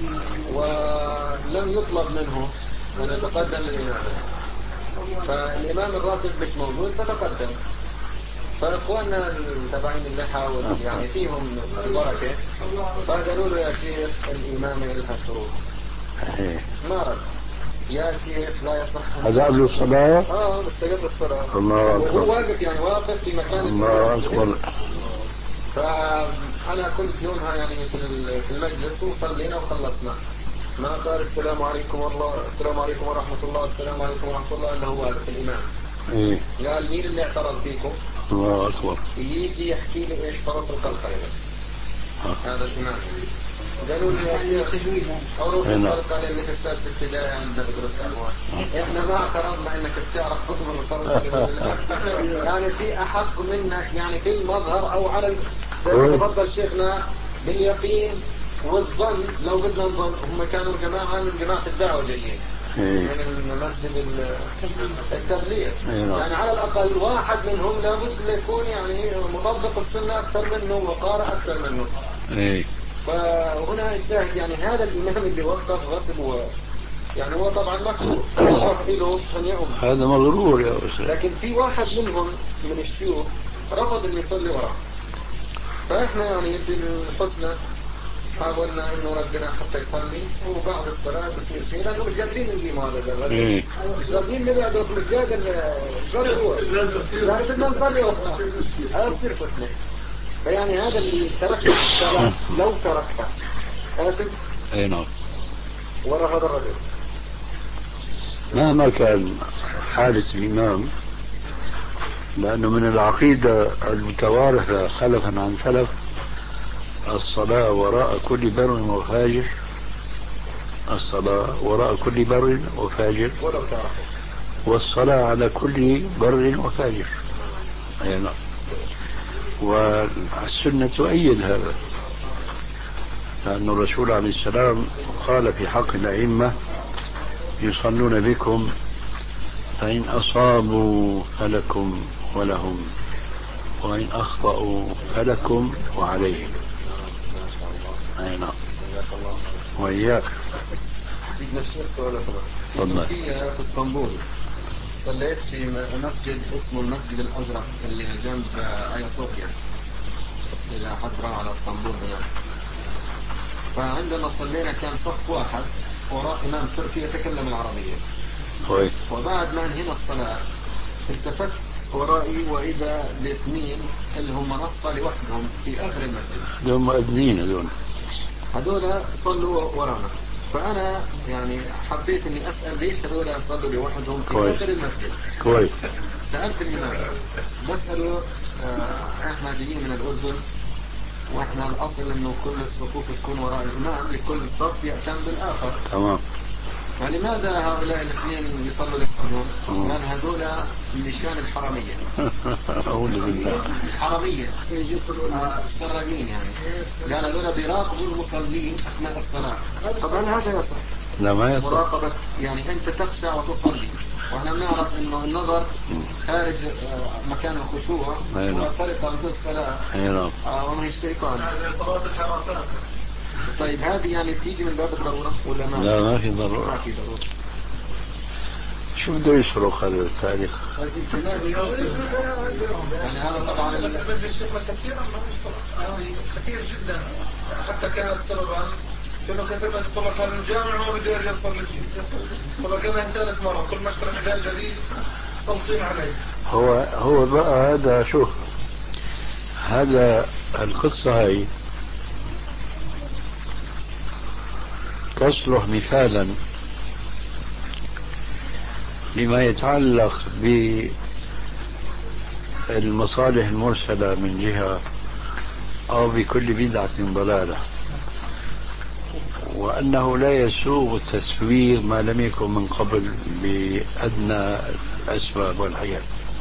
ولم يطلب منه أن يتقدم للإمام، فالإمام الراتب مش موجود فتقدم. فإخواننا تبعين اللحى يعني فيهم البركة، فقالوا له يا شيخ الإمام لها شروط. ما رد. يا شيخ لا يصح. هذا قبل الصلاة؟ اه بس قبل الصلاة. الله أكبر. وهو واقف يعني واقف في مكان. الله أكبر. فأنا كنت يومها يعني في المجلس وصلينا وخلصنا، ما قال السلام عليكم والله السلام عليكم ورحمة الله السلام عليكم ورحمة الله إلا هو واقف الإمام. إيه؟ قال مين اللي اعترض فيكم؟ الله أكبر. يجي يحكي لي إيش فرط القلقة هذا الإمام. قالوا لي يا شيخ حروف القلقة لأنك أستاذ في ابتدائي عندنا بدرس أموال. إحنا ما اعترضنا إنك بتعرف خطب القلقة يعني في أحق منك يعني في المظهر أو على زي ما تفضل شيخنا باليقين والظن. لو بدنا نظن هم كانوا جماعة من جماعة الدعوة جايين من مسجد التبليغ، يعني على الأقل واحد منهم لابد يكون يعني مطبق السنة أكثر منه وقارئ أكثر منه. فهنا الشاهد يعني هذا الإمام اللي وقف غصب هو يعني هو طبعا مكروه له أن يؤم، هذا مغرور يا أستاذ. لكن في واحد منهم من الشيوخ رفض أن يصلي وراه. فإحنا يعني في الحسنى حاولنا انه ربنا حتى يصلي وبعد الصلاة بصير شيء، لانه مش قادرين نقيم هذا الرجل، مش قادرين نبعده، مش قادر الرجل هو يعني بدنا نصلي وقتها هذا بصير فتنة. فيعني هذا اللي تركت الصلاة لو تركتها آسف اي نعم ولا هذا الرجل مهما كان حالة الإمام، لأنه من العقيدة المتوارثة خلفا عن سلف الصلاة وراء كل بر وفاجر، الصلاة وراء كل بر وفاجر، والصلاة على كل بر وفاجر. أي نعم. والسنة تؤيد هذا، لأن الرسول عليه السلام قال في حق الأئمة يصلون بكم فإن أصابوا فلكم ولهم وإن أخطأوا فلكم وعليهم. أي نعم. وإياك. سيدنا الشيخ سؤال أخرى. في اسطنبول صليت في مسجد اسمه المسجد الأزرق اللي جنب آيا صوفيا، إذا حد راح على اسطنبول هناك. فعندما صلينا كان صف واحد وراء إمام تركي يتكلم العربية، كويس. وبعد ما انهينا الصلاة التفت ورائي وإذا باثنين اللي هم نصة لوحدهم في آخر المسجد. دول مؤذنين هذول. هذول صلوا ورانا. فأنا يعني حبيت إني أسأل ليش هذول صلوا لوحدهم في كويس. آخر المسجد. كويس. سألت الإمام بسأله آه إحنا جايين من الأردن وإحنا الأصل إنه كل الصفوف تكون وراء الإمام لكل صف يأتم بالآخر. تمام. فلماذا هؤلاء الاثنين يصلوا لوحدهم؟ قال هذول النشان الحرامية. أعوذ بالله. حرامية. آه سراقين يعني. قال هذول بيراقبوا المصلين أثناء الصلاة. طبعا هذا يصح. لا ما يصح. مراقبة يعني أنت تخشع وتصلي. وإحنا بنعرف إنه النظر خارج آه مكان الخشوع هو طريقة في الصلاة. آه ومن الشيطان. طيب هذه يعني تيجي من باب الضرورة ولا ما؟ لا ما في ضرورة. ما في ضرورة. شو بده يصرخ هذا التاريخ؟ يعني هذا طبعا كثيرا كثير جدا حتى كانت سببا كانوا كثيرا يطلع كان الجامع ما بده يرجع يصلي فيه. والله كمان ثالث مرة كل ما اشترى مجال جديد صلتين عليه. هو هو بقى هذا شوف هذا القصة هاي تصلح مثالا لما يتعلق بالمصالح المرسلة من جهة أو بكل بدعة ضلالة، وأنه لا يسوغ التسوير ما لم يكن من قبل بأدنى الأسباب والحياة.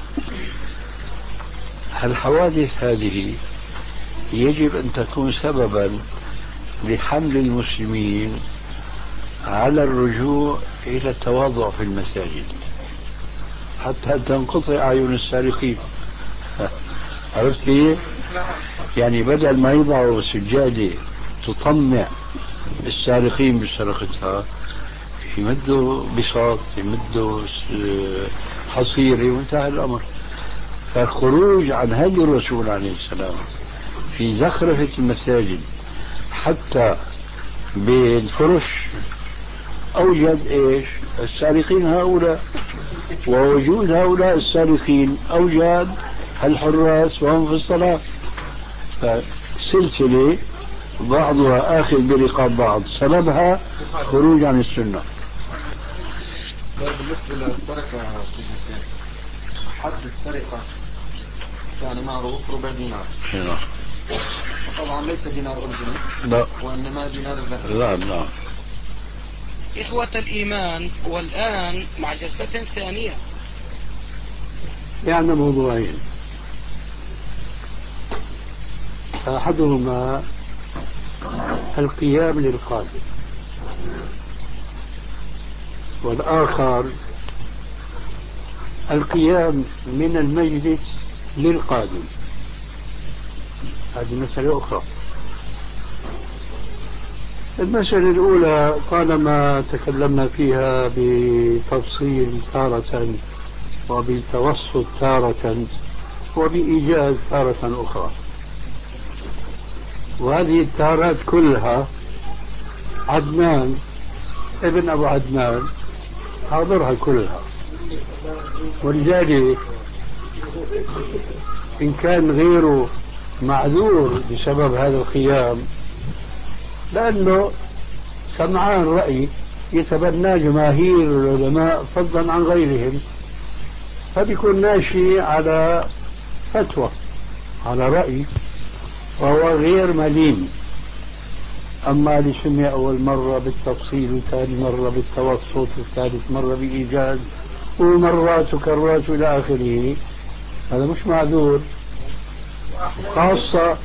الحوادث هذه يجب أن تكون سببا لحمل المسلمين على الرجوع إلى التواضع في المساجد حتى تنقطع أعين السارقين. عرفت كيف؟ يعني بدل ما يضعوا سجادة تطمع السارقين بسرقتها يمدوا بساط يمدوا حصيرة وانتهى الأمر. فالخروج عن هدي الرسول عليه السلام في زخرفة المساجد حتى بالفرش أوجد إيش؟ السارقين هؤلاء، ووجود هؤلاء السارقين أوجد الحراس وهم في الصلاة. فسلسلة بعضها آخذ برقاب بعض سببها خروج عن السنة. بالنسبة للسرقة حد السرقة كان معروف ربع دينار. طبعا ليس دينار أردني لا وإنما دينار الذهب. لا لا. إخوة الإيمان، والآن مع جلسة ثانية. يعني موضوعين، أحدهما القيام للقادم، والآخر القيام من المجلس للقادم. هذه مسألة أخرى. المسألة الأولى طالما تكلمنا فيها بتفصيل تارة وبالتوسط تارة وبإيجاز تارة أخرى، وهذه التارات كلها عدنان ابن أبو عدنان حاضرها كلها. ولذلك إن كان غيره معذور بسبب هذا القيام لأنه سمعان رأي يتبنى جماهير العلماء فضلا عن غيرهم، فبيكون ماشي على فتوى على رأي وهو غير مليم. أما اللي سمع أول مرة بالتفصيل وثاني مرة بالتوسط وثالث مرة بإيجاز ومرات وكرات إلى آخره، هذا مش معذور. خاصة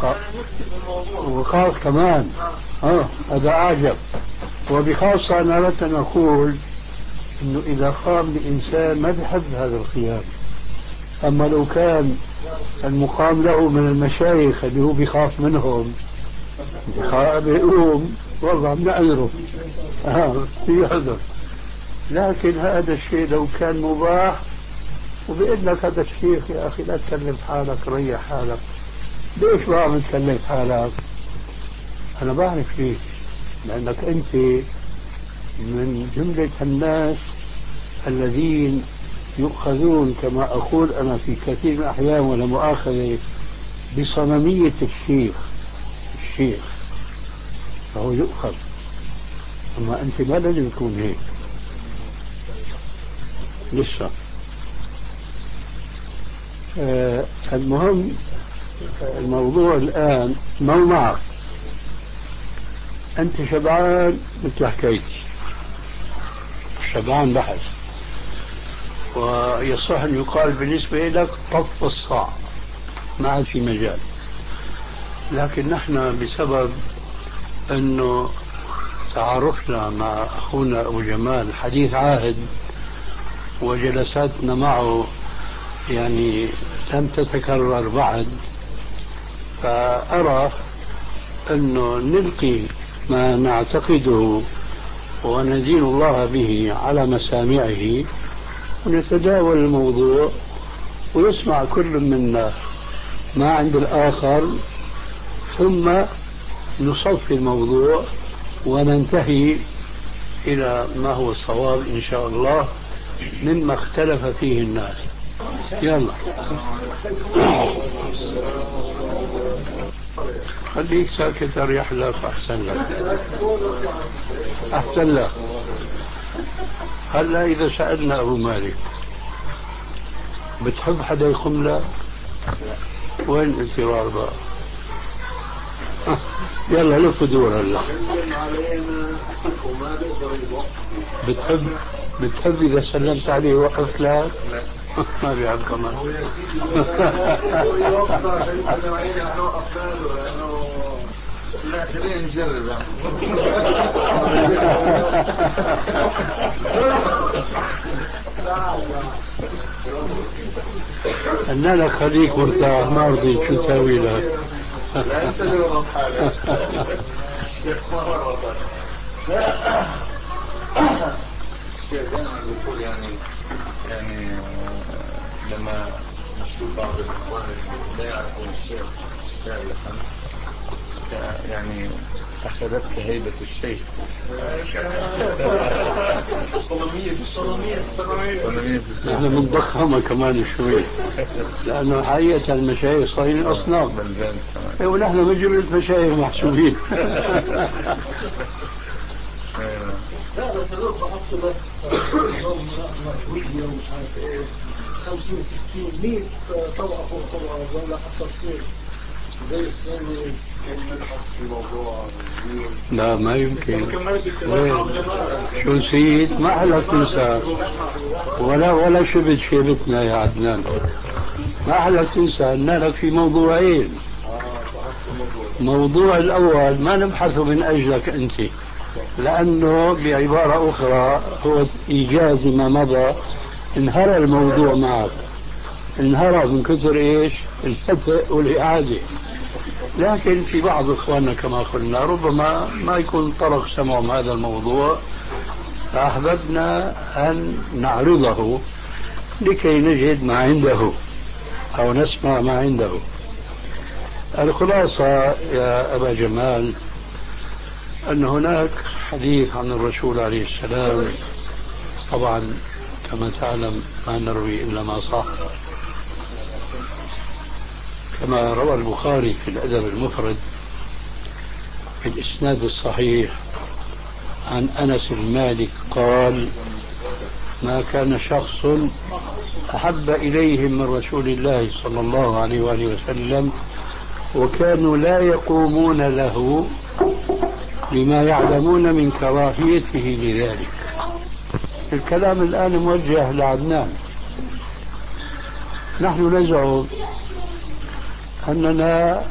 وخاص كمان آه هذا أعجب. وبخاصة أنا أردت أن أقول إنه إذا قام لإنسان ما بحب هذا القيام، أما لو كان المقام له من المشايخ اللي هو بيخاف منهم بيقوم والله بنعذره آه يعذر. لكن هذا الشيء لو كان مباح وبيقول لك هذا الشيخ يا أخي لا تكلم حالك ريح حالك، ليش ما عم تكلم حالك؟ أنا بعرف ليش، لأنك أنت من جملة الناس الذين يؤخذون كما أقول أنا في كثير من الأحيان ولا مؤاخذة بصنمية الشيخ الشيخ فهو يؤخذ. أما أنت ما لازم يكون هيك لسه. آه المهم الموضوع الآن مو معك أنت شبعان مثل حكايتي شبعان بحث ويصح أن يقال بالنسبة لك طف الصاع ما عاد في مجال. لكن نحن بسبب أنه تعارفنا مع أخونا أبو جمال حديث عهد وجلساتنا معه يعني لم تتكرر بعد، فأرى أنه نلقي ما نعتقده وندين الله به على مسامعه ونتداول الموضوع ويسمع كل منا ما عند الآخر ثم نصفي الموضوع وننتهي إلى ما هو الصواب إن شاء الله مما اختلف فيه الناس. يلا خليك ساكت أريح لك أحسن لك أحسن لك. هلا إذا سألنا أبو مالك بتحب حدا يقوم لك؟ وين الانتظار بقى؟ يلا لف دور هلا. بتحب بتحب إذا سلمت عليه وقف لك؟ ما بيعرف كمان. لا خلينا نجرب يعني. قلنا لك خليك مرتاح ما رضي شو تسوي لك؟ لا انت اللي ورط حالك. الشيخ ما ورطك. الشيخ دائما بيقول يعني يعني لما نشوف بعض الاخوان لا يعرفون الشيخ سابقا يعني أخذتك هيبة الشيخ. صلمية الصلمية احنا بنضخمها كمان شوي لأنه حقيقة المشايخ صايرين أصناف ونحن مجرد مشايخ محسوبين. لا بس هذول بحط لك مجهودية ومش عارف ايه خمسين ستين مية طبقة فوق طبقة ولا حتى تصير زي السنة نبحث في موضوع. لا ما يمكن. شو نسيت؟ ما حلك تنسى ولا ولا شبت شيبتنا يا عدنان. ما حلك تنسى أن لك في موضوعين. موضوع الأول ما نبحثه من أجلك أنت لأنه بعبارة أخرى هو إيجاز ما مضى انهرى الموضوع معك انهرى من كثر إيش الفتح والإعادة. لكن في بعض إخواننا كما قلنا ربما ما يكون طرق سمعهم هذا الموضوع فأحببنا أن نعرضه لكي نجد ما عنده أو نسمع ما عنده. الخلاصة يا أبا جمال أن هناك حديث عن الرسول عليه السلام طبعا كما تعلم ما نروي إلا ما صح كما روى البخاري في الأدب المفرد في الإسناد الصحيح عن أنس المالك قال ما كان شخص أحب إليهم من رسول الله صلى الله عليه وآله وسلم وكانوا لا يقومون له لما يعلمون من كراهيته لذلك. الكلام الآن موجه لعدنان. نحن نزعم أننا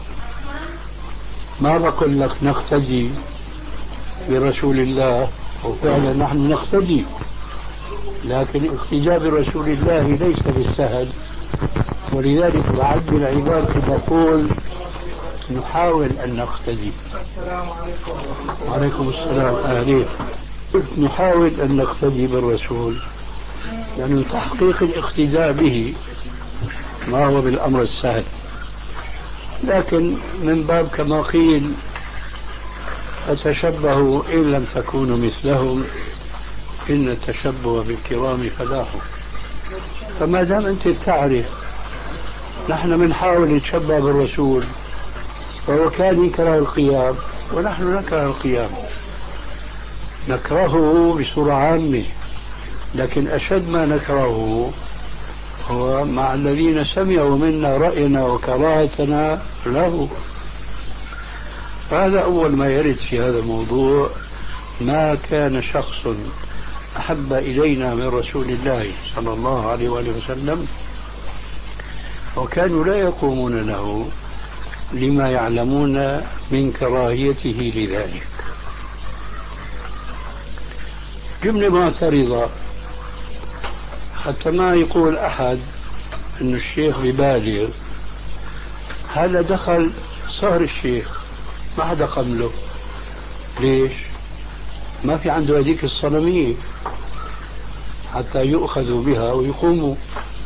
ما بقول لك نقتدي برسول الله وفعلا نحن نقتدي لكن اقتداء برسول الله ليس بالسهل ولذلك بعد العباد نقول نحاول أن نقتدي. السلام عليكم. وعليكم السلام أهلين. نحاول أن نقتدي بالرسول لأن يعني تحقيق الاقتداء به ما هو بالأمر السهل لكن من باب كما قيل فتشبهوا إن لم تكونوا مثلهم إن التشبه بالكرام فلاح. فما دام أنت تعرف نحن بنحاول نتشبه بالرسول، وهو كان يكره القيام ونحن نكره القيام، نكرهه بصورة عامة، لكن أشد ما نكرهه هو مع الذين سمعوا منا رأينا وكراهتنا له. هذا أول ما يرد في هذا الموضوع. ما كان شخص أحب إلينا من رسول الله صلى الله عليه وآله وسلم وكانوا لا يقومون له لما يعلمون من كراهيته لذلك. جملة معترضة حتى ما يقول أحد أن الشيخ ببالغ. هذا دخل صهر الشيخ ما حدا قبله. ليش؟ ما في عنده هذيك الصنمية حتى يؤخذوا بها ويقوموا،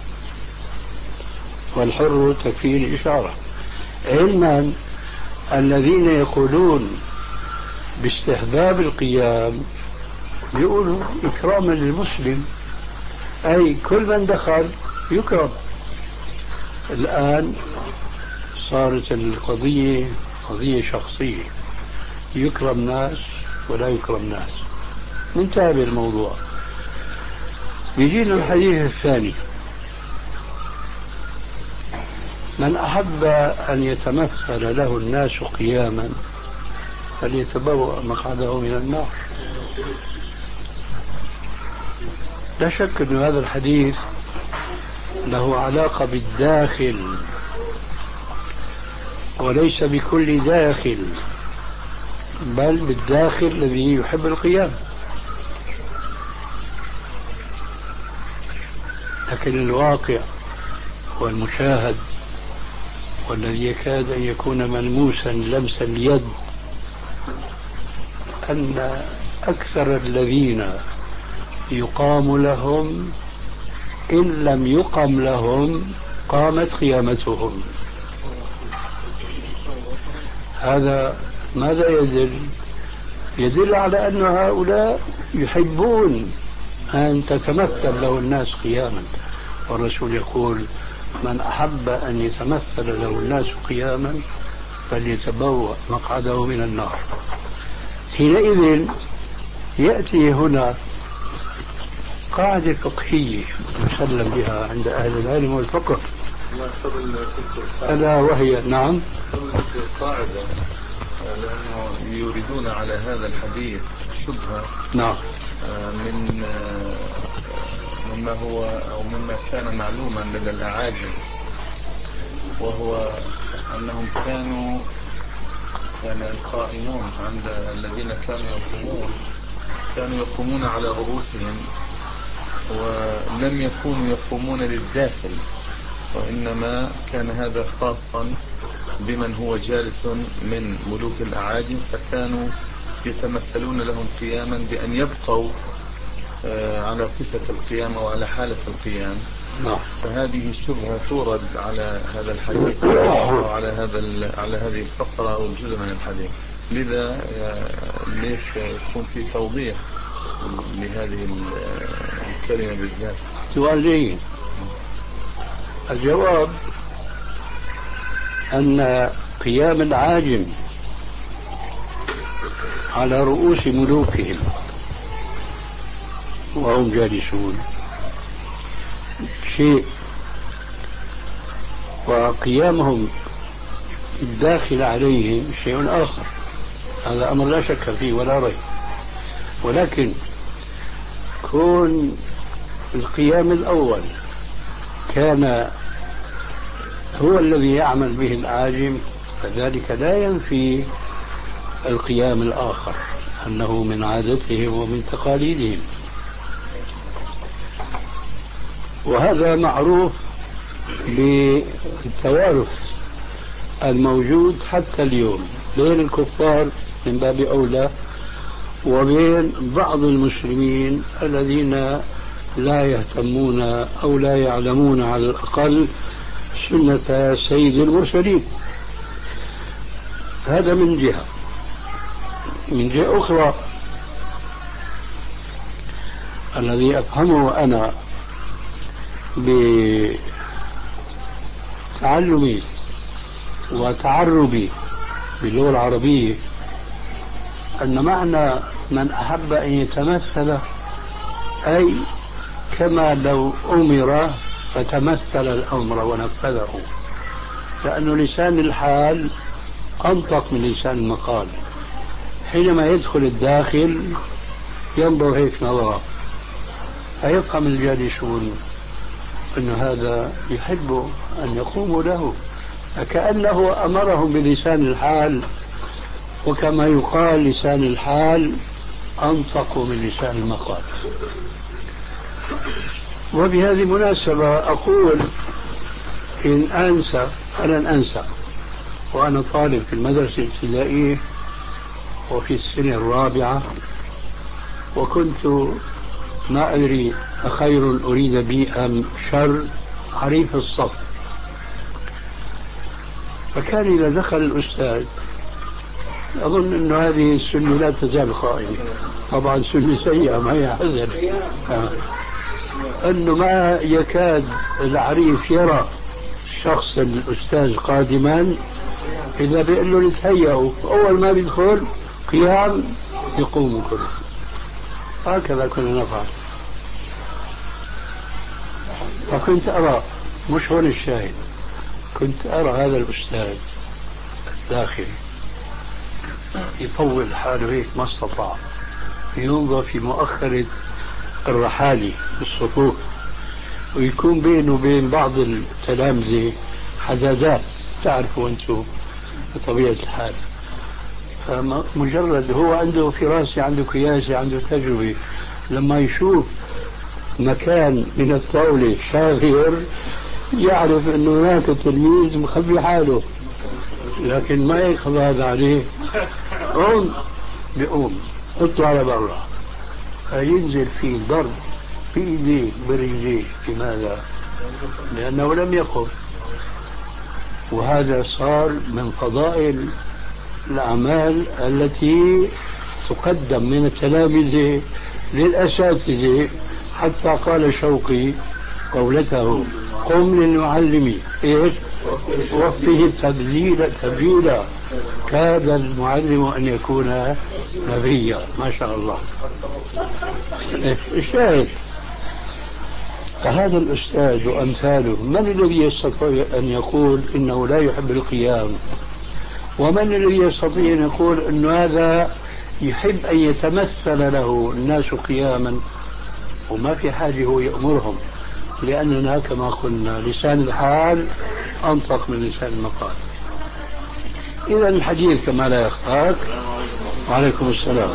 والحر تكفيه الإشارة. علما الذين يقولون باستحباب القيام يقولوا إكراما للمسلم، أي كل من دخل يكرم. الآن صارت القضية قضية شخصية، يكرم ناس ولا يكرم ناس. ننتهي الموضوع. يجينا الحديث الثاني: من أحب أن يتمثل له الناس قياما فليتبوأ مقعده من النار. لا شك أن هذا الحديث له علاقة بالداخل وليس بكل داخل، بل بالداخل الذي يحب القيام. لكن الواقع والمشاهد والذي يكاد أن يكون ملموسا لمس اليد أن أكثر الذين يقام لهم إن لم يقم لهم قامت قيامتهم. هذا ماذا يدل؟ يدل على أن هؤلاء يحبون أن تتمثل له الناس قياما، والرسول يقول: من أحب أن يتمثل له الناس قياما فليتبوأ مقعده من النار. حينئذ يأتي هنا قاعدة فقهية يسلم بها عند أهل العلم والفقه، ألا وهي نعم قاعدة، لأنه يريدون على هذا الحديث شبهة نعم من مما هو أو مما كان معلوما لدى الأعاجم، وهو أنهم كانوا يعني القائمون عند الذين كانوا يقومون كانوا يقومون على رؤوسهم، ولم يكونوا يقومون للداخل، وإنما كان هذا خاصا بمن هو جالس من ملوك الأعاجم، فكانوا يتمثلون لهم قياما بأن يبقوا على صفة القيام وعلى حالة القيام. فهذه الشبهة تورد على هذا الحديث وعلى هذا على هذه الفقرة أو الجزء من الحديث. لذا ليش يكون في توضيح لهذه الكلمة بالذات؟ سؤال جيد. الجواب أن قيام العاجم على رؤوس ملوكهم وهم جالسون شيء، وقيامهم الداخل عليهم شيء آخر. هذا أمر لا شك فيه ولا ريب. ولكن كون القيام الأول كان هو الذي يعمل به العاجم، فذلك لا ينفي القيام الآخر أنه من عادتهم ومن تقاليدهم. وهذا معروف بالتوارث الموجود حتى اليوم بين الكفار من باب أولى وبين بعض المسلمين الذين لا يهتمون أو لا يعلمون على الأقل سنة سيد المرسلين. هذا من جهة. من جهة أخرى الذي أفهمه أنا بتعلمي وتعربي باللغة العربية أن معنى من أحب أن يتمثل أي كما لو أمر فتمثل الأمر ونفذه، لأنه لسان الحال أنطق من لسان المقال. حينما يدخل الداخل ينظر هيك نظرة، فيفهم الجالسون أن هذا يحب أن يقوموا له، فكأنه أمرهم بلسان الحال، وكما يقال لسان الحال أنطق من لسان المقال. وبهذه المناسبة أقول إن أنسى فلن أنسى، وأنا طالب في المدرسة الابتدائية وفي السنة الرابعة، وكنت ما أدري أخير أريد بي أم شر حريف الصف. فكان إذا دخل الأستاذ، أظن أن هذه السنة لا تزال قائمة، طبعا سنة سيئة ما هي حزن، أنه ما يكاد العريف يرى شخص الأستاذ قادما إذا بيقول له نتهيأوا، أول ما بيدخل قيام يقوم كله. هكذا كنا نفعل. فكنت أرى، مش هون الشاهد، كنت أرى هذا الأستاذ داخل يطول حاله هيك ما استطاع، ينظر في مؤخرة الرحالي بالصفوف، ويكون بينه وبين بعض التلامذة حزازات، تعرفوا أنتم بطبيعة الحال. فمجرد هو عنده فراسة، عنده قياسة، عنده تجربة، لما يشوف مكان من الطاولة شاغر يعرف أنه هناك تلميذ مخبي حاله، لكن ما يخضع هذا عليه، قوم بيقوم اطلع على برا، فينزل فيه ضرب في ايديه برجليه. لماذا؟ لأنه لم يقم. وهذا صار من فضائل الأعمال التي تقدم من التلامذة للأساتذة، حتى قال شوقي قولته قم للمعلم إيش وفيه تبذيلا تبذيلا، كاد المعلم أن يكون نبيا. ما شاء الله. الشاهد فهذا الأستاذ وأمثاله، من الذي يستطيع أن يقول إنه لا يحب القيام؟ ومن الذي يستطيع أن يقول أن هذا يحب أن يتمثل له الناس قياما؟ وما في حاجة هو يأمرهم، لأننا كما قلنا لسان الحال أنطق من لسان المقال. إذا الحديث كما لا يخفاك. وعليكم السلام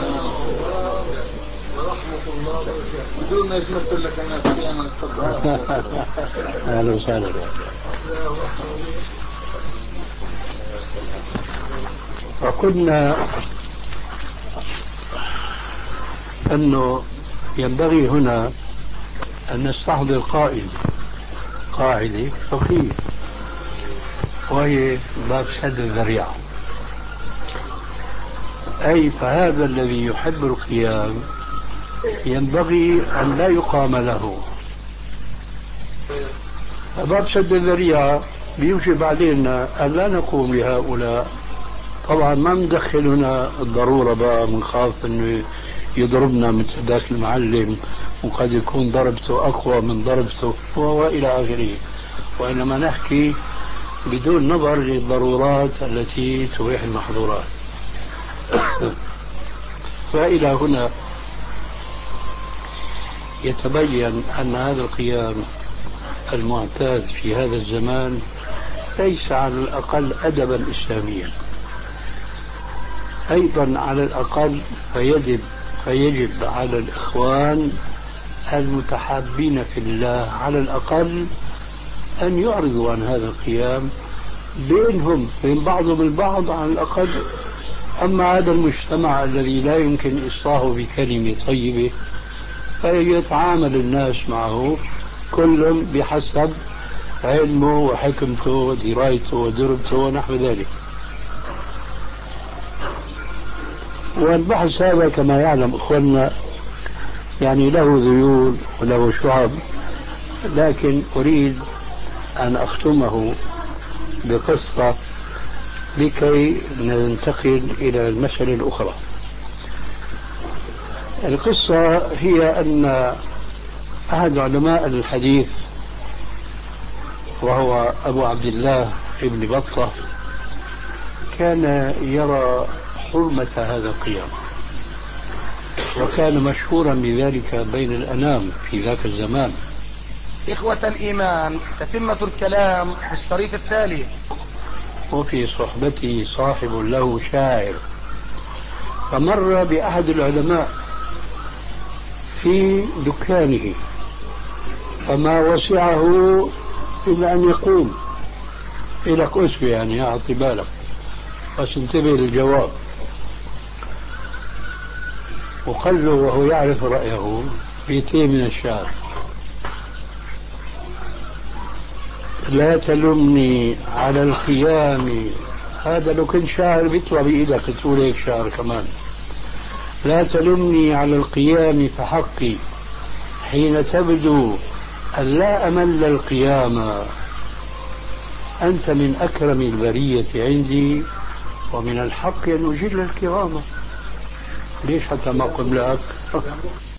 ورحمة الله وبركاته. بدون ما يتمثل لك الناس قياما تفضل. أهلا وسهلا. فقلنا أنه ينبغي هنا أن نستحضر قائد قاعدة فقهية، وهي باب سد الذريعة. أي فهذا الذي يحب القيام ينبغي أن لا يقام له. باب سد الذريعة بيوجب علينا أن لا نقوم لهؤلاء. طبعا ما ندخل هنا الضرورة بقى، منخاف أنه يضربنا مثل ذاك المعلم، وقد يكون ضربته أقوى من ضربته وإلى آخره، وإنما نحكي بدون نظر للضرورات التي تبيح المحظورات. فإلى هنا يتبين أن هذا القيام المعتاد في هذا الزمان ليس على الأقل أدبا إسلاميا. أيضا على الأقل فيجب فيجب على الإخوان المتحابين في الله على الأقل أن يعرضوا عن هذا القيام بينهم بين بعضهم البعض على الأقل. أما هذا المجتمع الذي لا يمكن إصلاحه بكلمة طيبة، فيتعامل الناس معه كل بحسب علمه وحكمته ودرايته ودربته ونحو ذلك. والبحث هذا كما يعلم أخواننا يعني له ذيول وله شعب، لكن أريد أن أختمه بقصة لكي ننتقل إلى المسألة الأخرى. القصة هي أن أحد علماء الحديث وهو أبو عبد الله ابن بطة كان يرى حرمة هذا القيام، وكان مشهورا بذلك بين الأنام في ذاك الزمان. إخوة الإيمان، تتمة الكلام في الشريط التالي. وفي صحبته صاحب له شاعر، فمر بأحد العلماء في دكانه فما وسعه إلا أن يقوم إلى أسوة، يعني أعطي بالك بس انتبه للجواب. وقال له وهو يعرف رأيه بيتين من الشعر: لا تلمني على الخيام. هذا لو كنت شاعر بيطلع بإيدك تقول هيك شعر كمان. لا تلمني على القيام فحقي حين تبدو أن لا أمل القيام. أنت من أكرم البرية عندي ومن الحق أن أجل الكرامة. ليش حتى ما قبلك؟